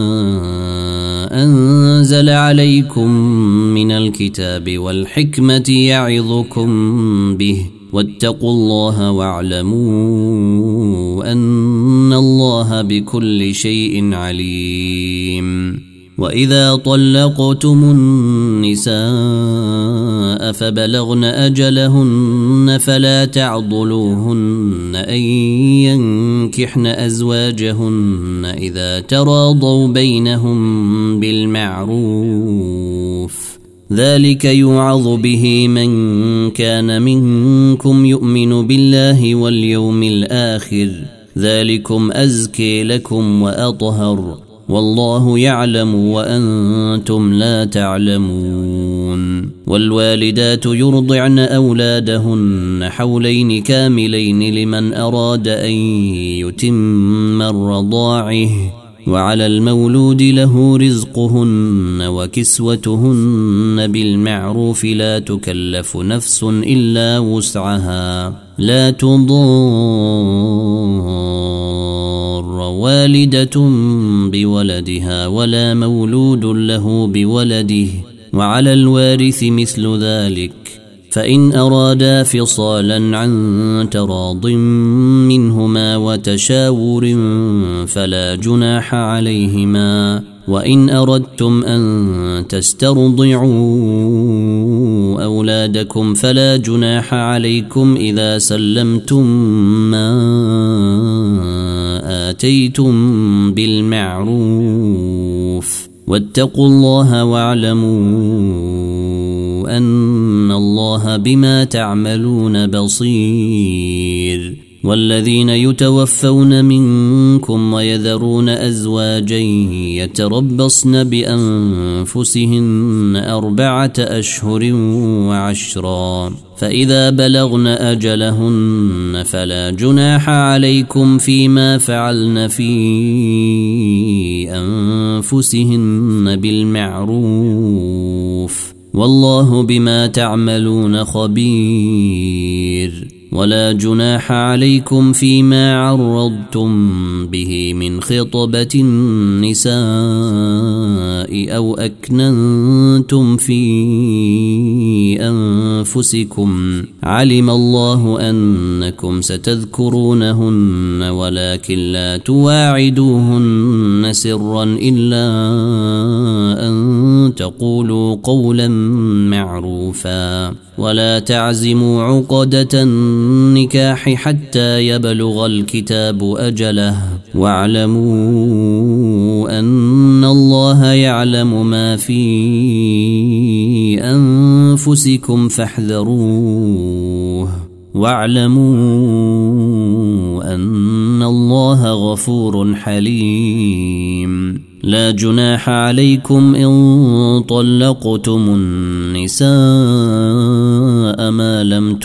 أنزل عليكم من الكتاب والحكمة يعظكم به، واتقوا الله واعلموا أن الله بكل شيء عليم. وإذا طلقتم النساء فبلغن أجلهن فلا تعضلوهن أن ينكحن أزواجهن إذا تراضوا بينهم بالمعروف، ذلك يوعظ به من كان منكم يؤمن بالله واليوم الآخر، ذلكم أزكي لكم وأطهر، والله يعلم وأنتم لا تعلمون. والوالدات يرضعن أولادهن حولين كاملين لمن أراد أن يتم الرضاعه، وعلى المولود له رزقهن وكسوتهن بالمعروف، لا تكلف نفس إلا وسعها، لا تضار والدة بولدها ولا مولود له بولده، وعلى الوارث مثل ذلك، فإن أرادا فصالا عن تراض منهما وتشاور فلا جناح عليهما، وإن أردتم أن تسترضعوا أولادكم فلا جناح عليكم إذا سلمتم ما آتيتم بالمعروف، واتقوا الله واعلموا أن الله بما تعملون بصير. والذين يتوفون منكم ويذرون أزواجا يتربصن بأنفسهن أربعة أشهر وعشرا، فإذا بلغن أجلهن فلا جناح عليكم فيما فعلن في أنفسهن بالمعروف، والله بما تعملون خبير. ولا جناح عليكم فيما عرضتم به من خطبة النساء أو أكننتم في أنفسكم، علم الله أنكم ستذكرونهن ولكن لا تواعدوهن سرا إلا أن تقولوا قولا معروفا، ولا تعزموا عقدة النكاح حتى يبلغ الكتاب أجله، واعلموا أن الله يعلم ما في أنفسكم أنفسكم فاحذروه واعلموا أن الله غفور حليم. لا جناح عليكم إن طلقتم النساء ما لم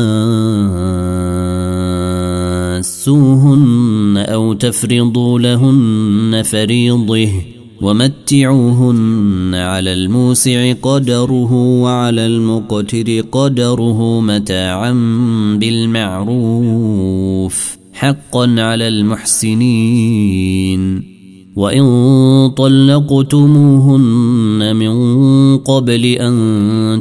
تماسوهن أو تفرضوا لهن فريضة ومتعوهن على الموسع قدره وعلى المقتر قدره متاعا بالمعروف حقا على المحسنين. وإن طلقتموهن من قبل أن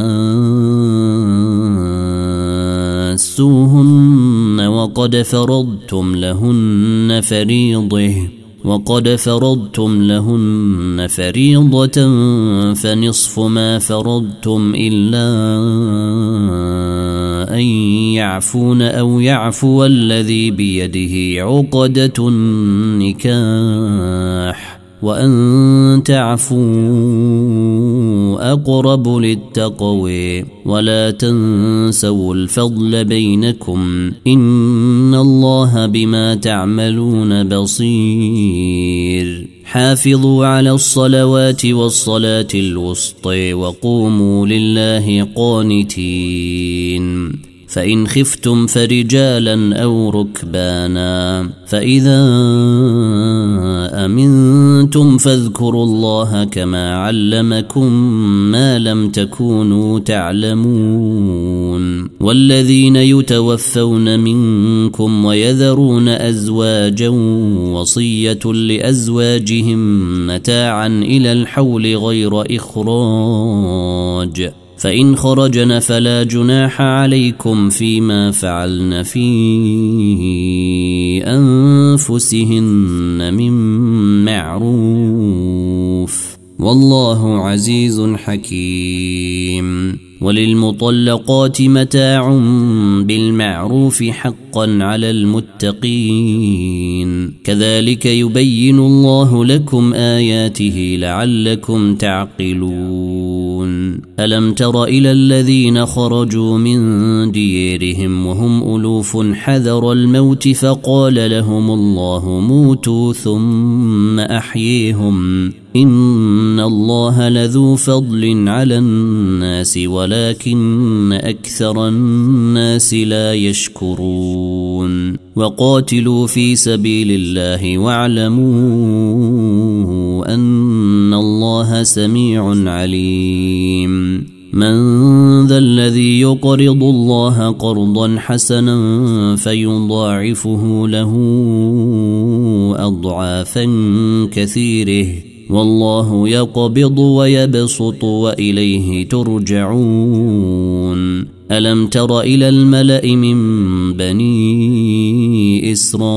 تماسوهن وقد فرضتم لهن فريضة وقد فرضتم لهن فريضة فنصف ما فرضتم إلا أن يعفون أو يعفو الذي بيده عقدة النكاح وأن تعفوا أقرب للتقوى ولا تنسوا الفضل بينكم إن الله بما تعملون بصير. حافظوا على الصلوات والصلاة الوسطى وقوموا لله قانتين. فإن خفتم فرجالا أو ركبانا فإذا أمنتم فاذكروا الله كما علمكم ما لم تكونوا تعلمون. والذين يتوفون منكم ويذرون أزواجا وصية لأزواجهم متاعا إلى الحول غير إخراج فإن خرجن فلا جناح عليكم فيما فعلن في أنفسهن من معروف والله عزيز حكيم. وللمطلقات متاع بالمعروف حقا على المتقين كذلك يبين الله لكم آياته لعلكم تعقلون. ألم تر إلى الذين خرجوا من ديارهم وهم ألوف حذر الموت فقال لهم الله موتوا ثم أحييهم إن الله لذو فضل على الناس ولكن أكثر الناس لا يشكرون. وقاتلوا في سبيل الله واعلموا أن الله سميع عليم. من ذا الذي يقرض الله قرضا حسنا فيضاعفه له أضعافا كثيره والله يقبض ويبسط وإليه ترجعون. ألم تر إلى الملأ من بني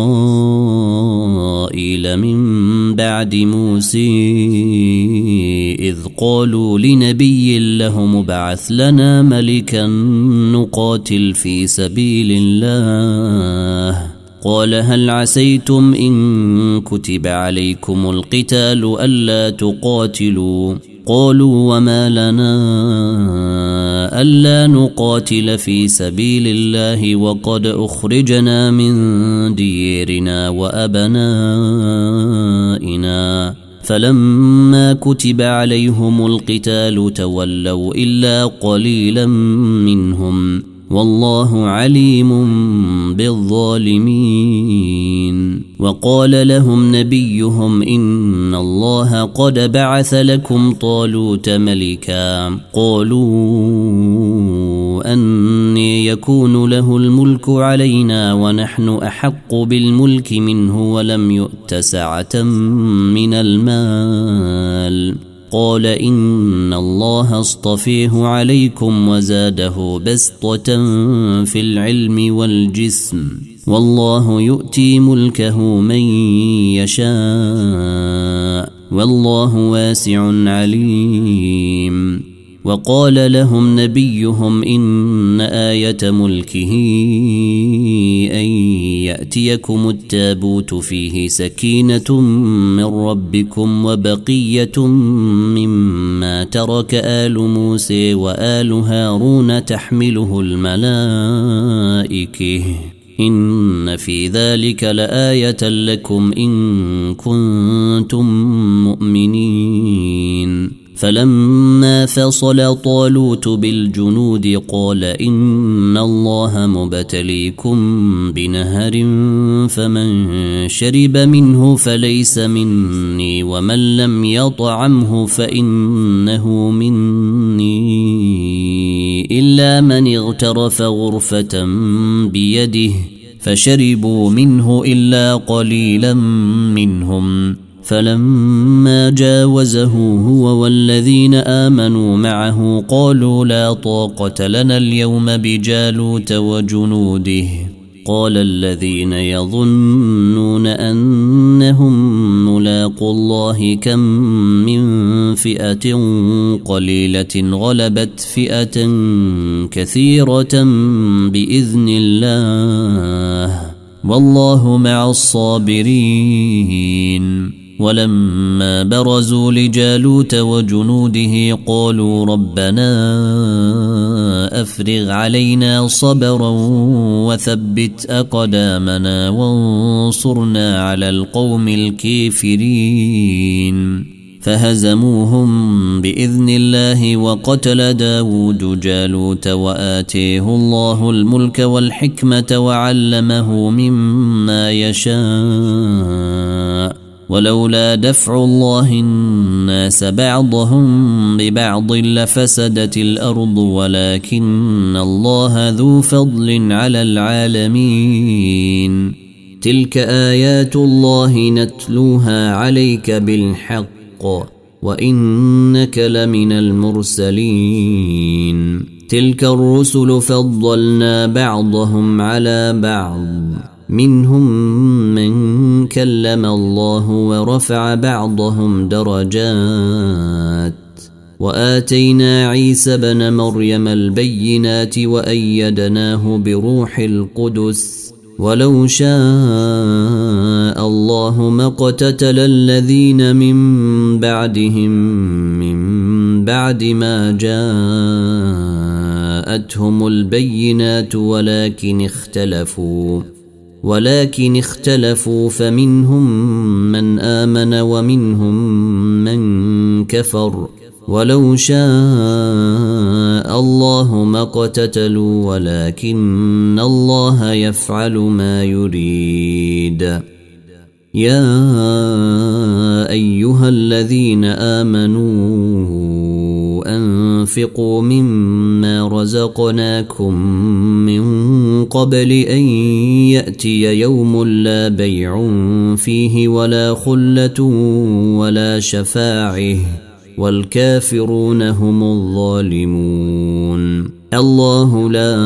إسرائيل من بعد موسى إذ قالوا لنبي له مبعث لنا ملكا نقاتل في سبيل الله قال هل عسيتم إن كتب عليكم القتال ألا تقاتلوا قالوا وما لنا ألا نقاتل في سبيل الله وقد أخرجنا من ديارنا وأبنائنا فلما كتب عليهم القتال تولوا إلا قليلا منهم والله عليم بالظالمين. وقال لهم نبيهم إن الله قد بعث لكم طالوت ملكا قالوا أني يكون له الملك علينا ونحن أحق بالملك منه ولم يؤت سعة من المال قال إن الله اصطفيه عليكم وزاده بسطة في العلم والجسم والله يؤتي ملكه من يشاء والله واسع عليم. وقال لهم نبيهم إن آية ملكه أن يأتيكم التابوت فيه سكينة من ربكم وبقية مما ترك آل موسى وآل هارون تحمله الملائكة إن في ذلك لآية لكم إن كنتم مؤمنين. فلما فصل طالوت بالجنود قال إن الله مبتليكم بنهر فمن شرب منه فليس مني ومن لم يطعمه فإنه مني إلا من اغترف غرفة بيده فشربوا منه إلا قليلا منهم. فلما جاوزه هو والذين آمنوا معه قالوا لا طاقة لنا اليوم بجالوت وجنوده. قال الذين يظنون أنهم ملاقوا الله كم من فئة قليلة غلبت فئة كثيرة بإذن الله والله مع الصابرين. ولما برزوا لجالوت وجنوده قالوا ربنا أفرغ علينا صبرا وثبت أقدامنا وانصرنا على القوم الكافرين. فهزموهم بإذن الله وقتل داود جالوت وآتيه الله الملك والحكمة وعلمه مما يشاء ولولا دفع الله الناس بعضهم ببعض لفسدت الأرض ولكن الله ذو فضل على العالمين. تلك آيات الله نتلوها عليك بالحق وإنك لمن المرسلين. تلك الرسل فضلنا بعضهم على بعض منهم من كلم الله ورفع بعضهم درجات وآتينا عيسى بن مريم البينات وأيدناه بروح القدس ولو شاء الله ما اقتتل الذين من بعدهم من بعد ما جاءتهم البينات ولكن اختلفوا ولكن اختلفوا فمنهم من آمن ومنهم من كفر ولو شاء الله ما اقتتلوا ولكن الله يفعل ما يريد. يا أيها الذين آمنوا أنفقوا مما رزقناكم من قبل أن يأتي يوم لا بيع فيه ولا خلة ولا شفاعة والكافرون هم الظالمون. الله لا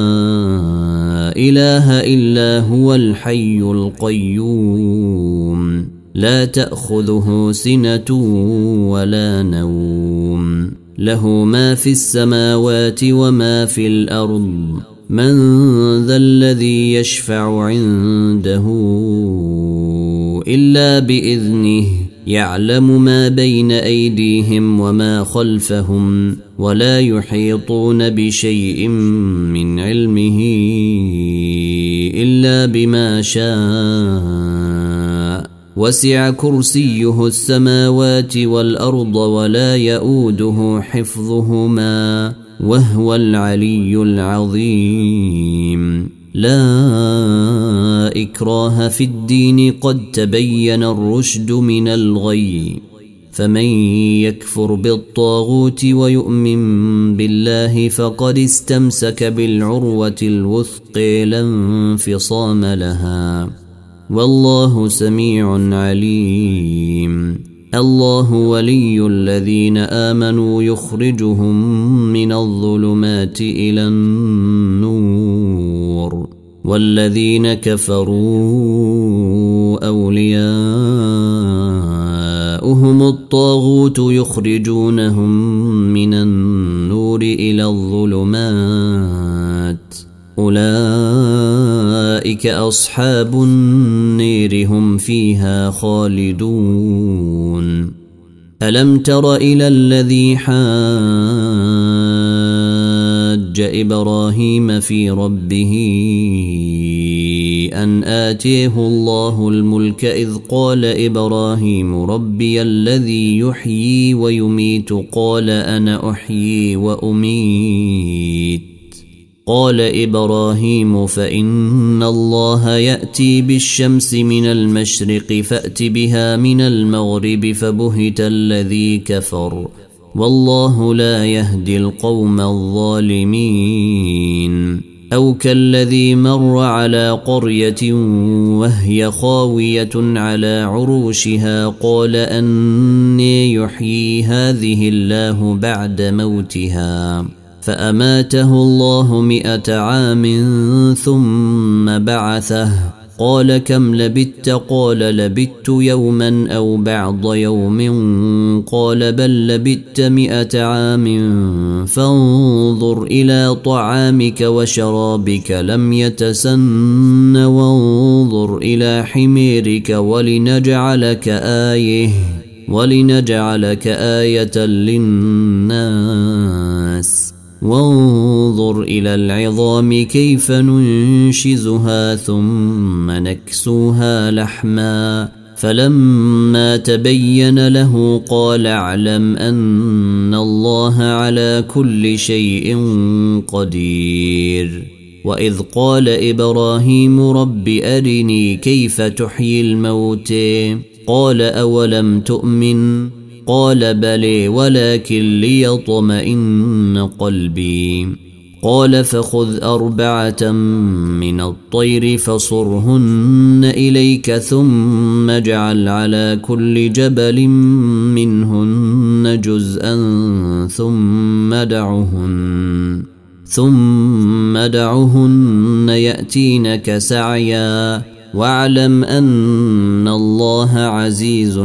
إله إلا هو الحي القيوم لا تأخذه سنة ولا نوم له ما في السماوات وما في الأرض من ذا الذي يشفع عنده إلا بإذنه يعلم ما بين أيديهم وما خلفهم ولا يحيطون بشيء من علمه إلا بما شاء وسع كرسيه السماوات والأرض ولا يؤوده حفظهما وهو العلي العظيم. لا إكراه في الدين قد تبين الرشد من الغي فمن يكفر بالطاغوت ويؤمن بالله فقد استمسك بالعروة الوثقى لا انفصام لها والله سميع عليم. الله ولي الذين آمنوا يخرجهم من الظلمات إلى النور والذين كفروا أولياء أولياؤهم الطاغوت يخرجونهم من النور إلى الظلمات أولئك أصحاب النير هم فيها خالدون ألم تر إلى الذي حاج إبراهيم في ربه أن آتيه الله الملك إذ قال إبراهيم ربي الذي يحيي ويميت قال أنا أحيي وأميت قال إبراهيم فإن الله يأتي بالشمس من المشرق فأت بها من المغرب فبهت الذي كفر والله لا يهدي القوم الظالمين أو كالذي مر على قرية وهي خاوية على عروشها قال أني يحيي هذه الله بعد موتها فأماته الله مئة عام ثم بعثه قال كم لبثت قال لبثت يوما أو بعض يوم قال بل لبثت مئة عام فانظر إلى طعامك وشرابك لم يتسن وانظر إلى حميرك ولنجعلك آية ولنجعلك آية للناس وانظر إلى العظام كيف ننشزها ثم نكسوها لحما فلما تبين له قال اعلم أن الله على كل شيء قدير وإذ قال إبراهيم رب أرني كيف تحيي الموتى قال أولم تؤمن قال بلى ولكن ليطمئن قلبي قال فخذ أربعة من الطير فصرهن إليك ثم اجعل على كل جبل منهن جزءا ثم دعهن ثم دعهن يأتينك سعيا واعلم أن الله عزيز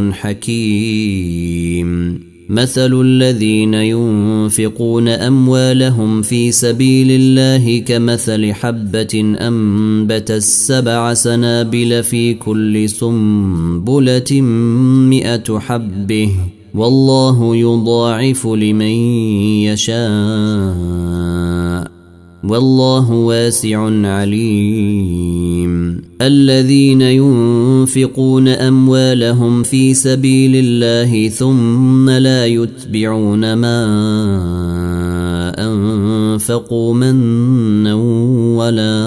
حكيم مثل الذين ينفقون أموالهم في سبيل الله كمثل حبة أنبتت سبع سنابل في كل سنبلة مئة حبة والله يضاعف لمن يشاء والله واسع عليم الذين ينفقون أموالهم في سبيل الله ثم لا يتبعون ما أنفقوا منا ولا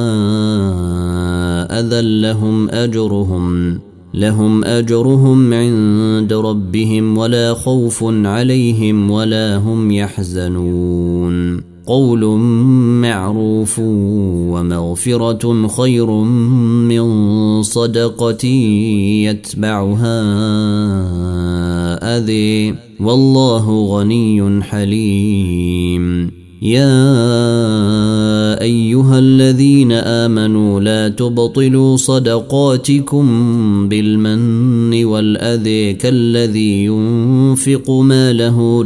أذى لهم أجرهم لهم أجرهم عند ربهم ولا خوف عليهم ولا هم يحزنون قول معروف ومغفرة خير من صدقة يتبعها أذى والله غني حليم يا أيها الذين آمنوا لا تبطلوا صدقاتكم بالمن والأذى كالذي ينفق ماله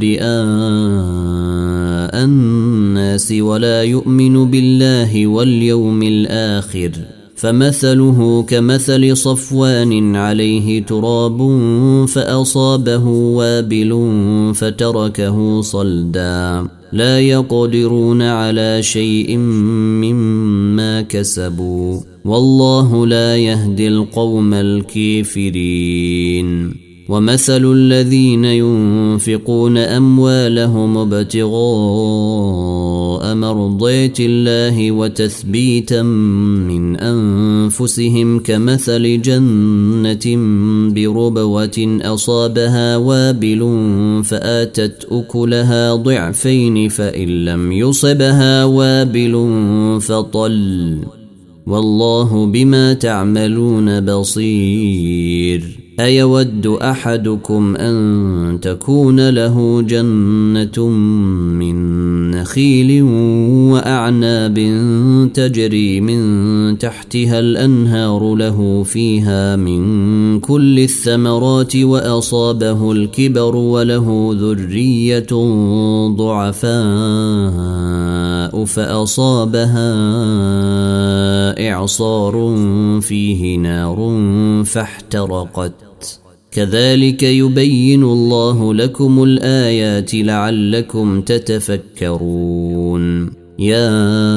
رئاء الناس ولا يؤمن بالله واليوم الآخر فمثله كمثل صفوان عليه تراب فأصابه وابل فتركه صلدا لا يقدرون على شيء مما كسبوا والله لا يهدي القوم الكافرين ومثل الذين ينفقون أموالهم ابتغاء مرضات الله وتثبيتا من أنفسهم كمثل جنة بربوة أصابها وابل فآتت أكلها ضعفين فإن لم يصبها وابل فطل والله بما تعملون بصير أيود أحدكم أن تكون له جنة من نخيل ونخيل وأعناب تجري من تحتها الأنهار له فيها من كل الثمرات وأصابه الكبر وله ذرية ضعفاء فأصابها إعصار فيه نار فاحترقت كذلك يبين الله لكم الآيات لعلكم تتفكرون يا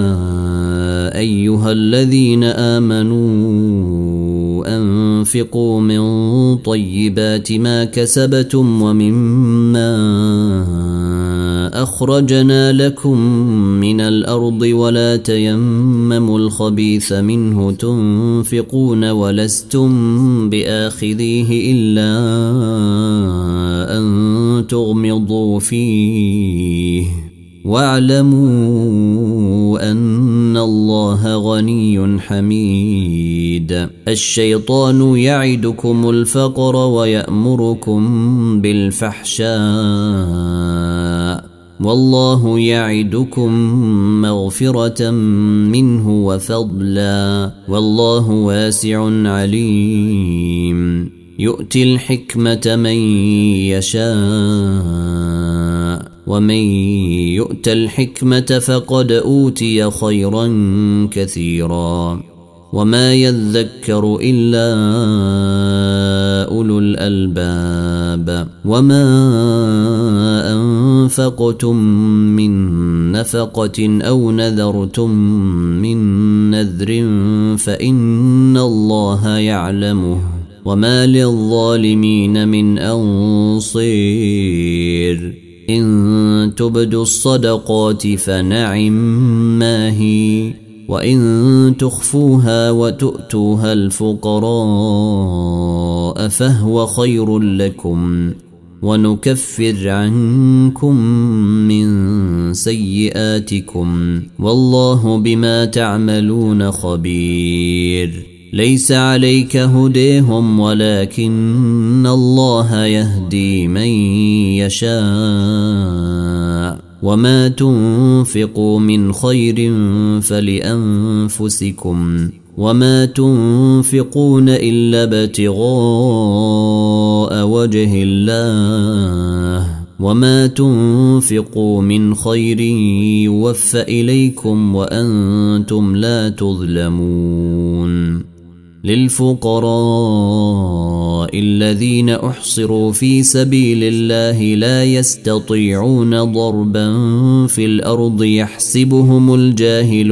أيها الذين آمنوا أنفقوا من طيبات ما كسبتم ومما أخرجنا لكم من الأرض ولا تيمموا الخبيث منه تنفقون ولستم بآخذيه إلا أن تغمضوا فيه واعلموا أن الله غني حميد الشيطان يعدكم الفقر ويأمركم بالفحشاء والله يعدكم مغفرة منه وفضلا والله واسع عليم يؤتي الحكمة من يشاء ومن يؤت الحكمة فقد أوتي خيرا كثيرا وما يذكر إلا أولو الألباب وما أنفقتم من نفقة أو نذرتم من نذر فإن الله يعلمه وما للظالمين من أنصير إن تبدوا الصدقات فنعم ما هي وإن تخفوها وتؤتوها الفقراء فهو خير لكم ونكفر عنكم من سيئاتكم والله بما تعملون خبير ليس عليك هديهم ولكن الله يهدي من يشاء وما تنفقوا من خير فلأنفسكم وما تنفقون إلا ابتغاء وجه الله وما تنفقوا من خير يوفى إليكم وأنتم لا تظلمون للفقراء الذين أحصروا في سبيل الله لا يستطيعون ضربا في الأرض يحسبهم الجاهل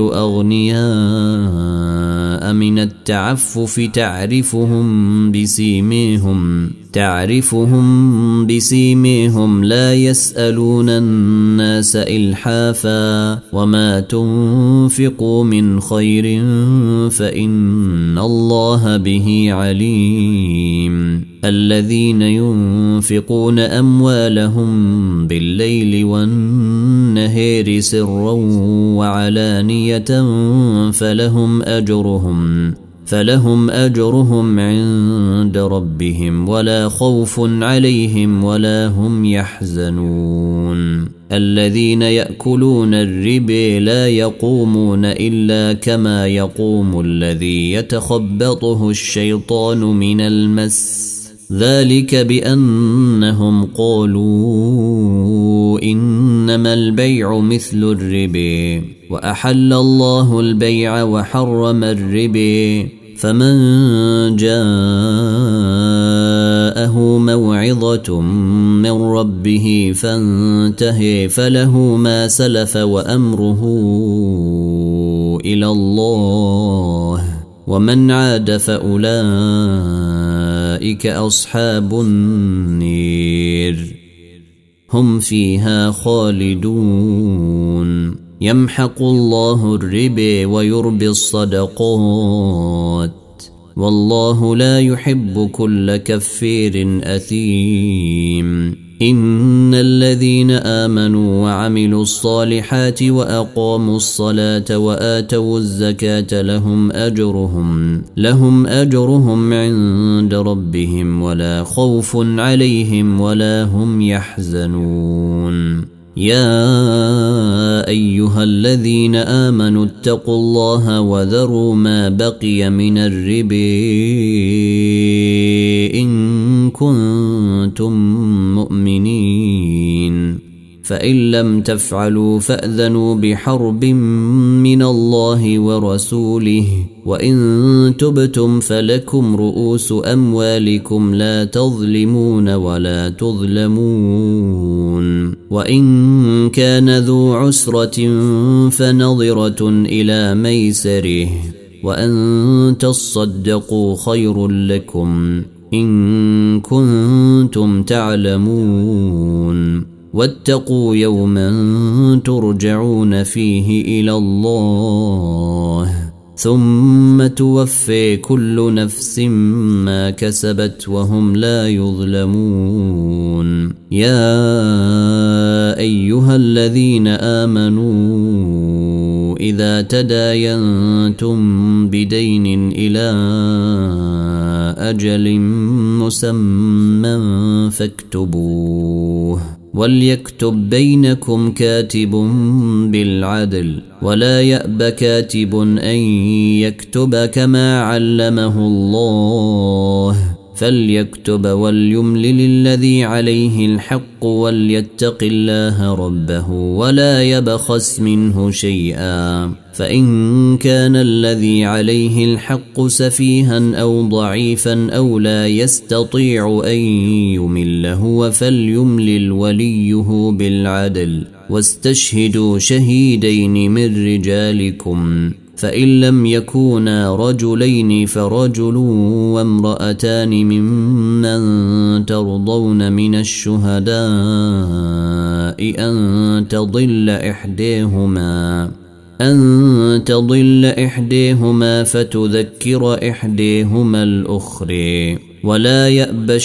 أغنياء من التعفف تعرفهم بسيميهم تعرفهم بسيميهم لا يسألون الناس إلحافا وما تنفقوا من خير فإن الله به عليم الذين ينفقون أموالهم بالليل والنهار سرا وعلانية فلهم أجرهم فلهم أجرهم عند ربهم ولا خوف عليهم ولا هم يحزنون الذين يأكلون الربا لا يقومون إلا كما يقوم الذي يتخبطه الشيطان من المس ذلك بأنهم قالوا إنما البيع مثل الربا وأحل الله البيع وحرم الربا فمن جاءه موعظة من ربه فانتهي فله ما سلف وأمره إلى الله ومن عاد فأولئك أصحاب النير هم فيها خالدون يمحق الله الربا ويربي الصدقات والله لا يحب كل كفير أثيم إن الذين آمنوا وعملوا الصالحات وأقاموا الصلاة وآتوا الزكاة لهم أجرهم لهم أجرهم عند ربهم ولا خوف عليهم ولا هم يحزنون يا أيها الذين آمنوا اتقوا الله وذروا ما بقي من الربا إن كنتم مؤمنين فإن لم تفعلوا فأذنوا بحرب من الله ورسوله وإن تبتم فلكم رؤوس أموالكم لا تظلمون ولا تظلمون وإن كان ذو عسرة فنظرة إلى ميسره وأن تصدقوا خير لكم إن كنتم تعلمون واتقوا يوما ترجعون فيه إلى الله ثم توفي كل نفس ما كسبت وهم لا يظلمون يا أيها الذين آمنوا إذا تداينتم بدين إلى أجل مسمى فاكتبوه وليكتب بينكم كاتب بالعدل ولا يأب كاتب أن يكتب كما علمه الله فليكتب وليملل الذي عليه الحق وليتق الله ربه ولا يبخس منه شيئا فإن كان الذي عليه الحق سفيها أو ضعيفا أو لا يستطيع أن يمل هو فليملل وليه بالعدل واستشهدوا شهيدين من رجالكم فإن لم يكونا رجلين فرجل وامرأتان ممن ترضون من الشهداء أن تضل إحداهما أن تضل إحداهما فتذكر إحداهما الأخرى ولا يأبى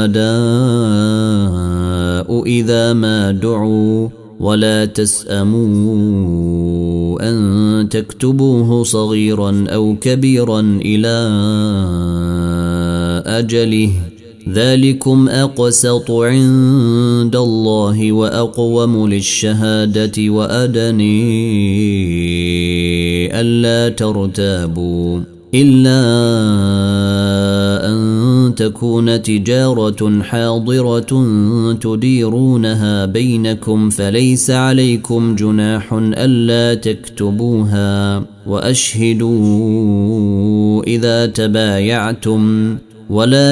الشهداء إذا ما دعوا ولا تسأموا أن تكتبوه صغيرا أو كبيرا إلى أجله ذلكم أقسط عند الله وأقوم للشهادة وأدني ألا ترتابوا إلا أن تكون تجارة حاضرة تديرونها بينكم فليس عليكم جناح ألا تكتبوها وأشهدوا إذا تبايعتم ولا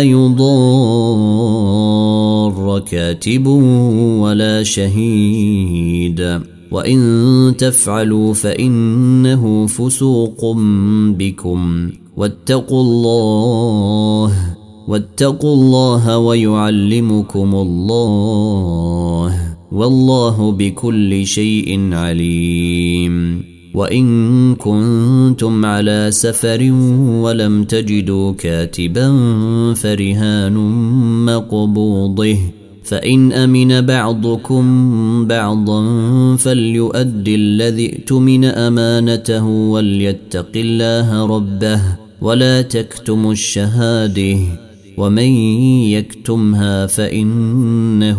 يضار كاتب ولا شهيد وإن تفعلوا فإنه فسوق بكم واتقوا الله واتقوا الله ويعلمكم الله والله بكل شيء عليم وإن كنتم على سفر ولم تجدوا كاتبا فرهان مقبوضه فإن أمن بعضكم بعضا فليؤدي الذي ائتمن أمانته وليتق الله ربه ولا تكتموا الشهادة ومن يكتمها فإنه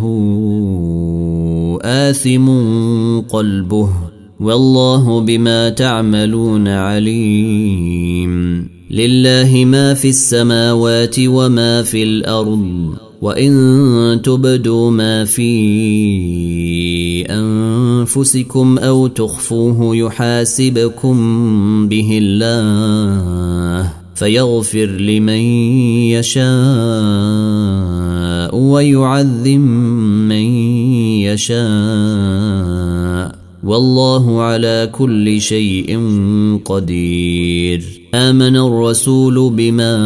آثم قلبه والله بما تعملون عليم لله ما في السماوات وما في الأرض وإن تبدوا ما في أنفسكم أو تخفوه يحاسبكم به الله فيغفر لمن يشاء ويعذب من يشاء والله على كل شيء قدير آمن الرسول بما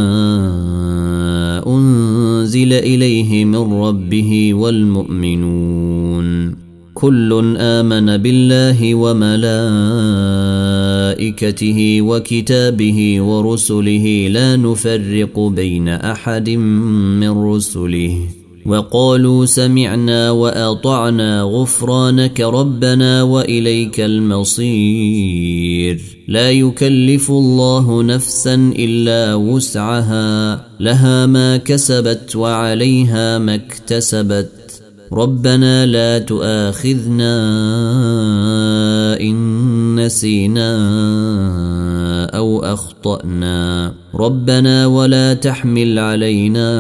أنزل إليه من ربه والمؤمنون كل آمن بالله وملائكته وكتابه ورسله لا نفرق بين أحد من رسله وقالوا سمعنا وأطعنا غفرانك ربنا وإليك المصير لا يكلف الله نفسا إلا وسعها لها ما كسبت وعليها ما اكتسبت ربنا لا تؤاخذنا إن نسينا أو أخطأنا ربنا ولا تحمل علينا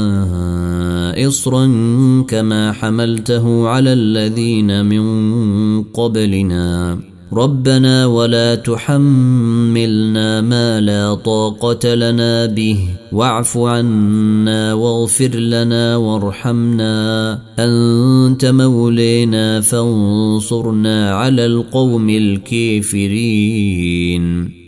إصرا كما حملته على الذين من قبلنا ربنا ولا تحملنا ما لا طاقة لنا به واعف عنا واغفر لنا وارحمنا أنت مولينا فانصرنا على القوم الكافرين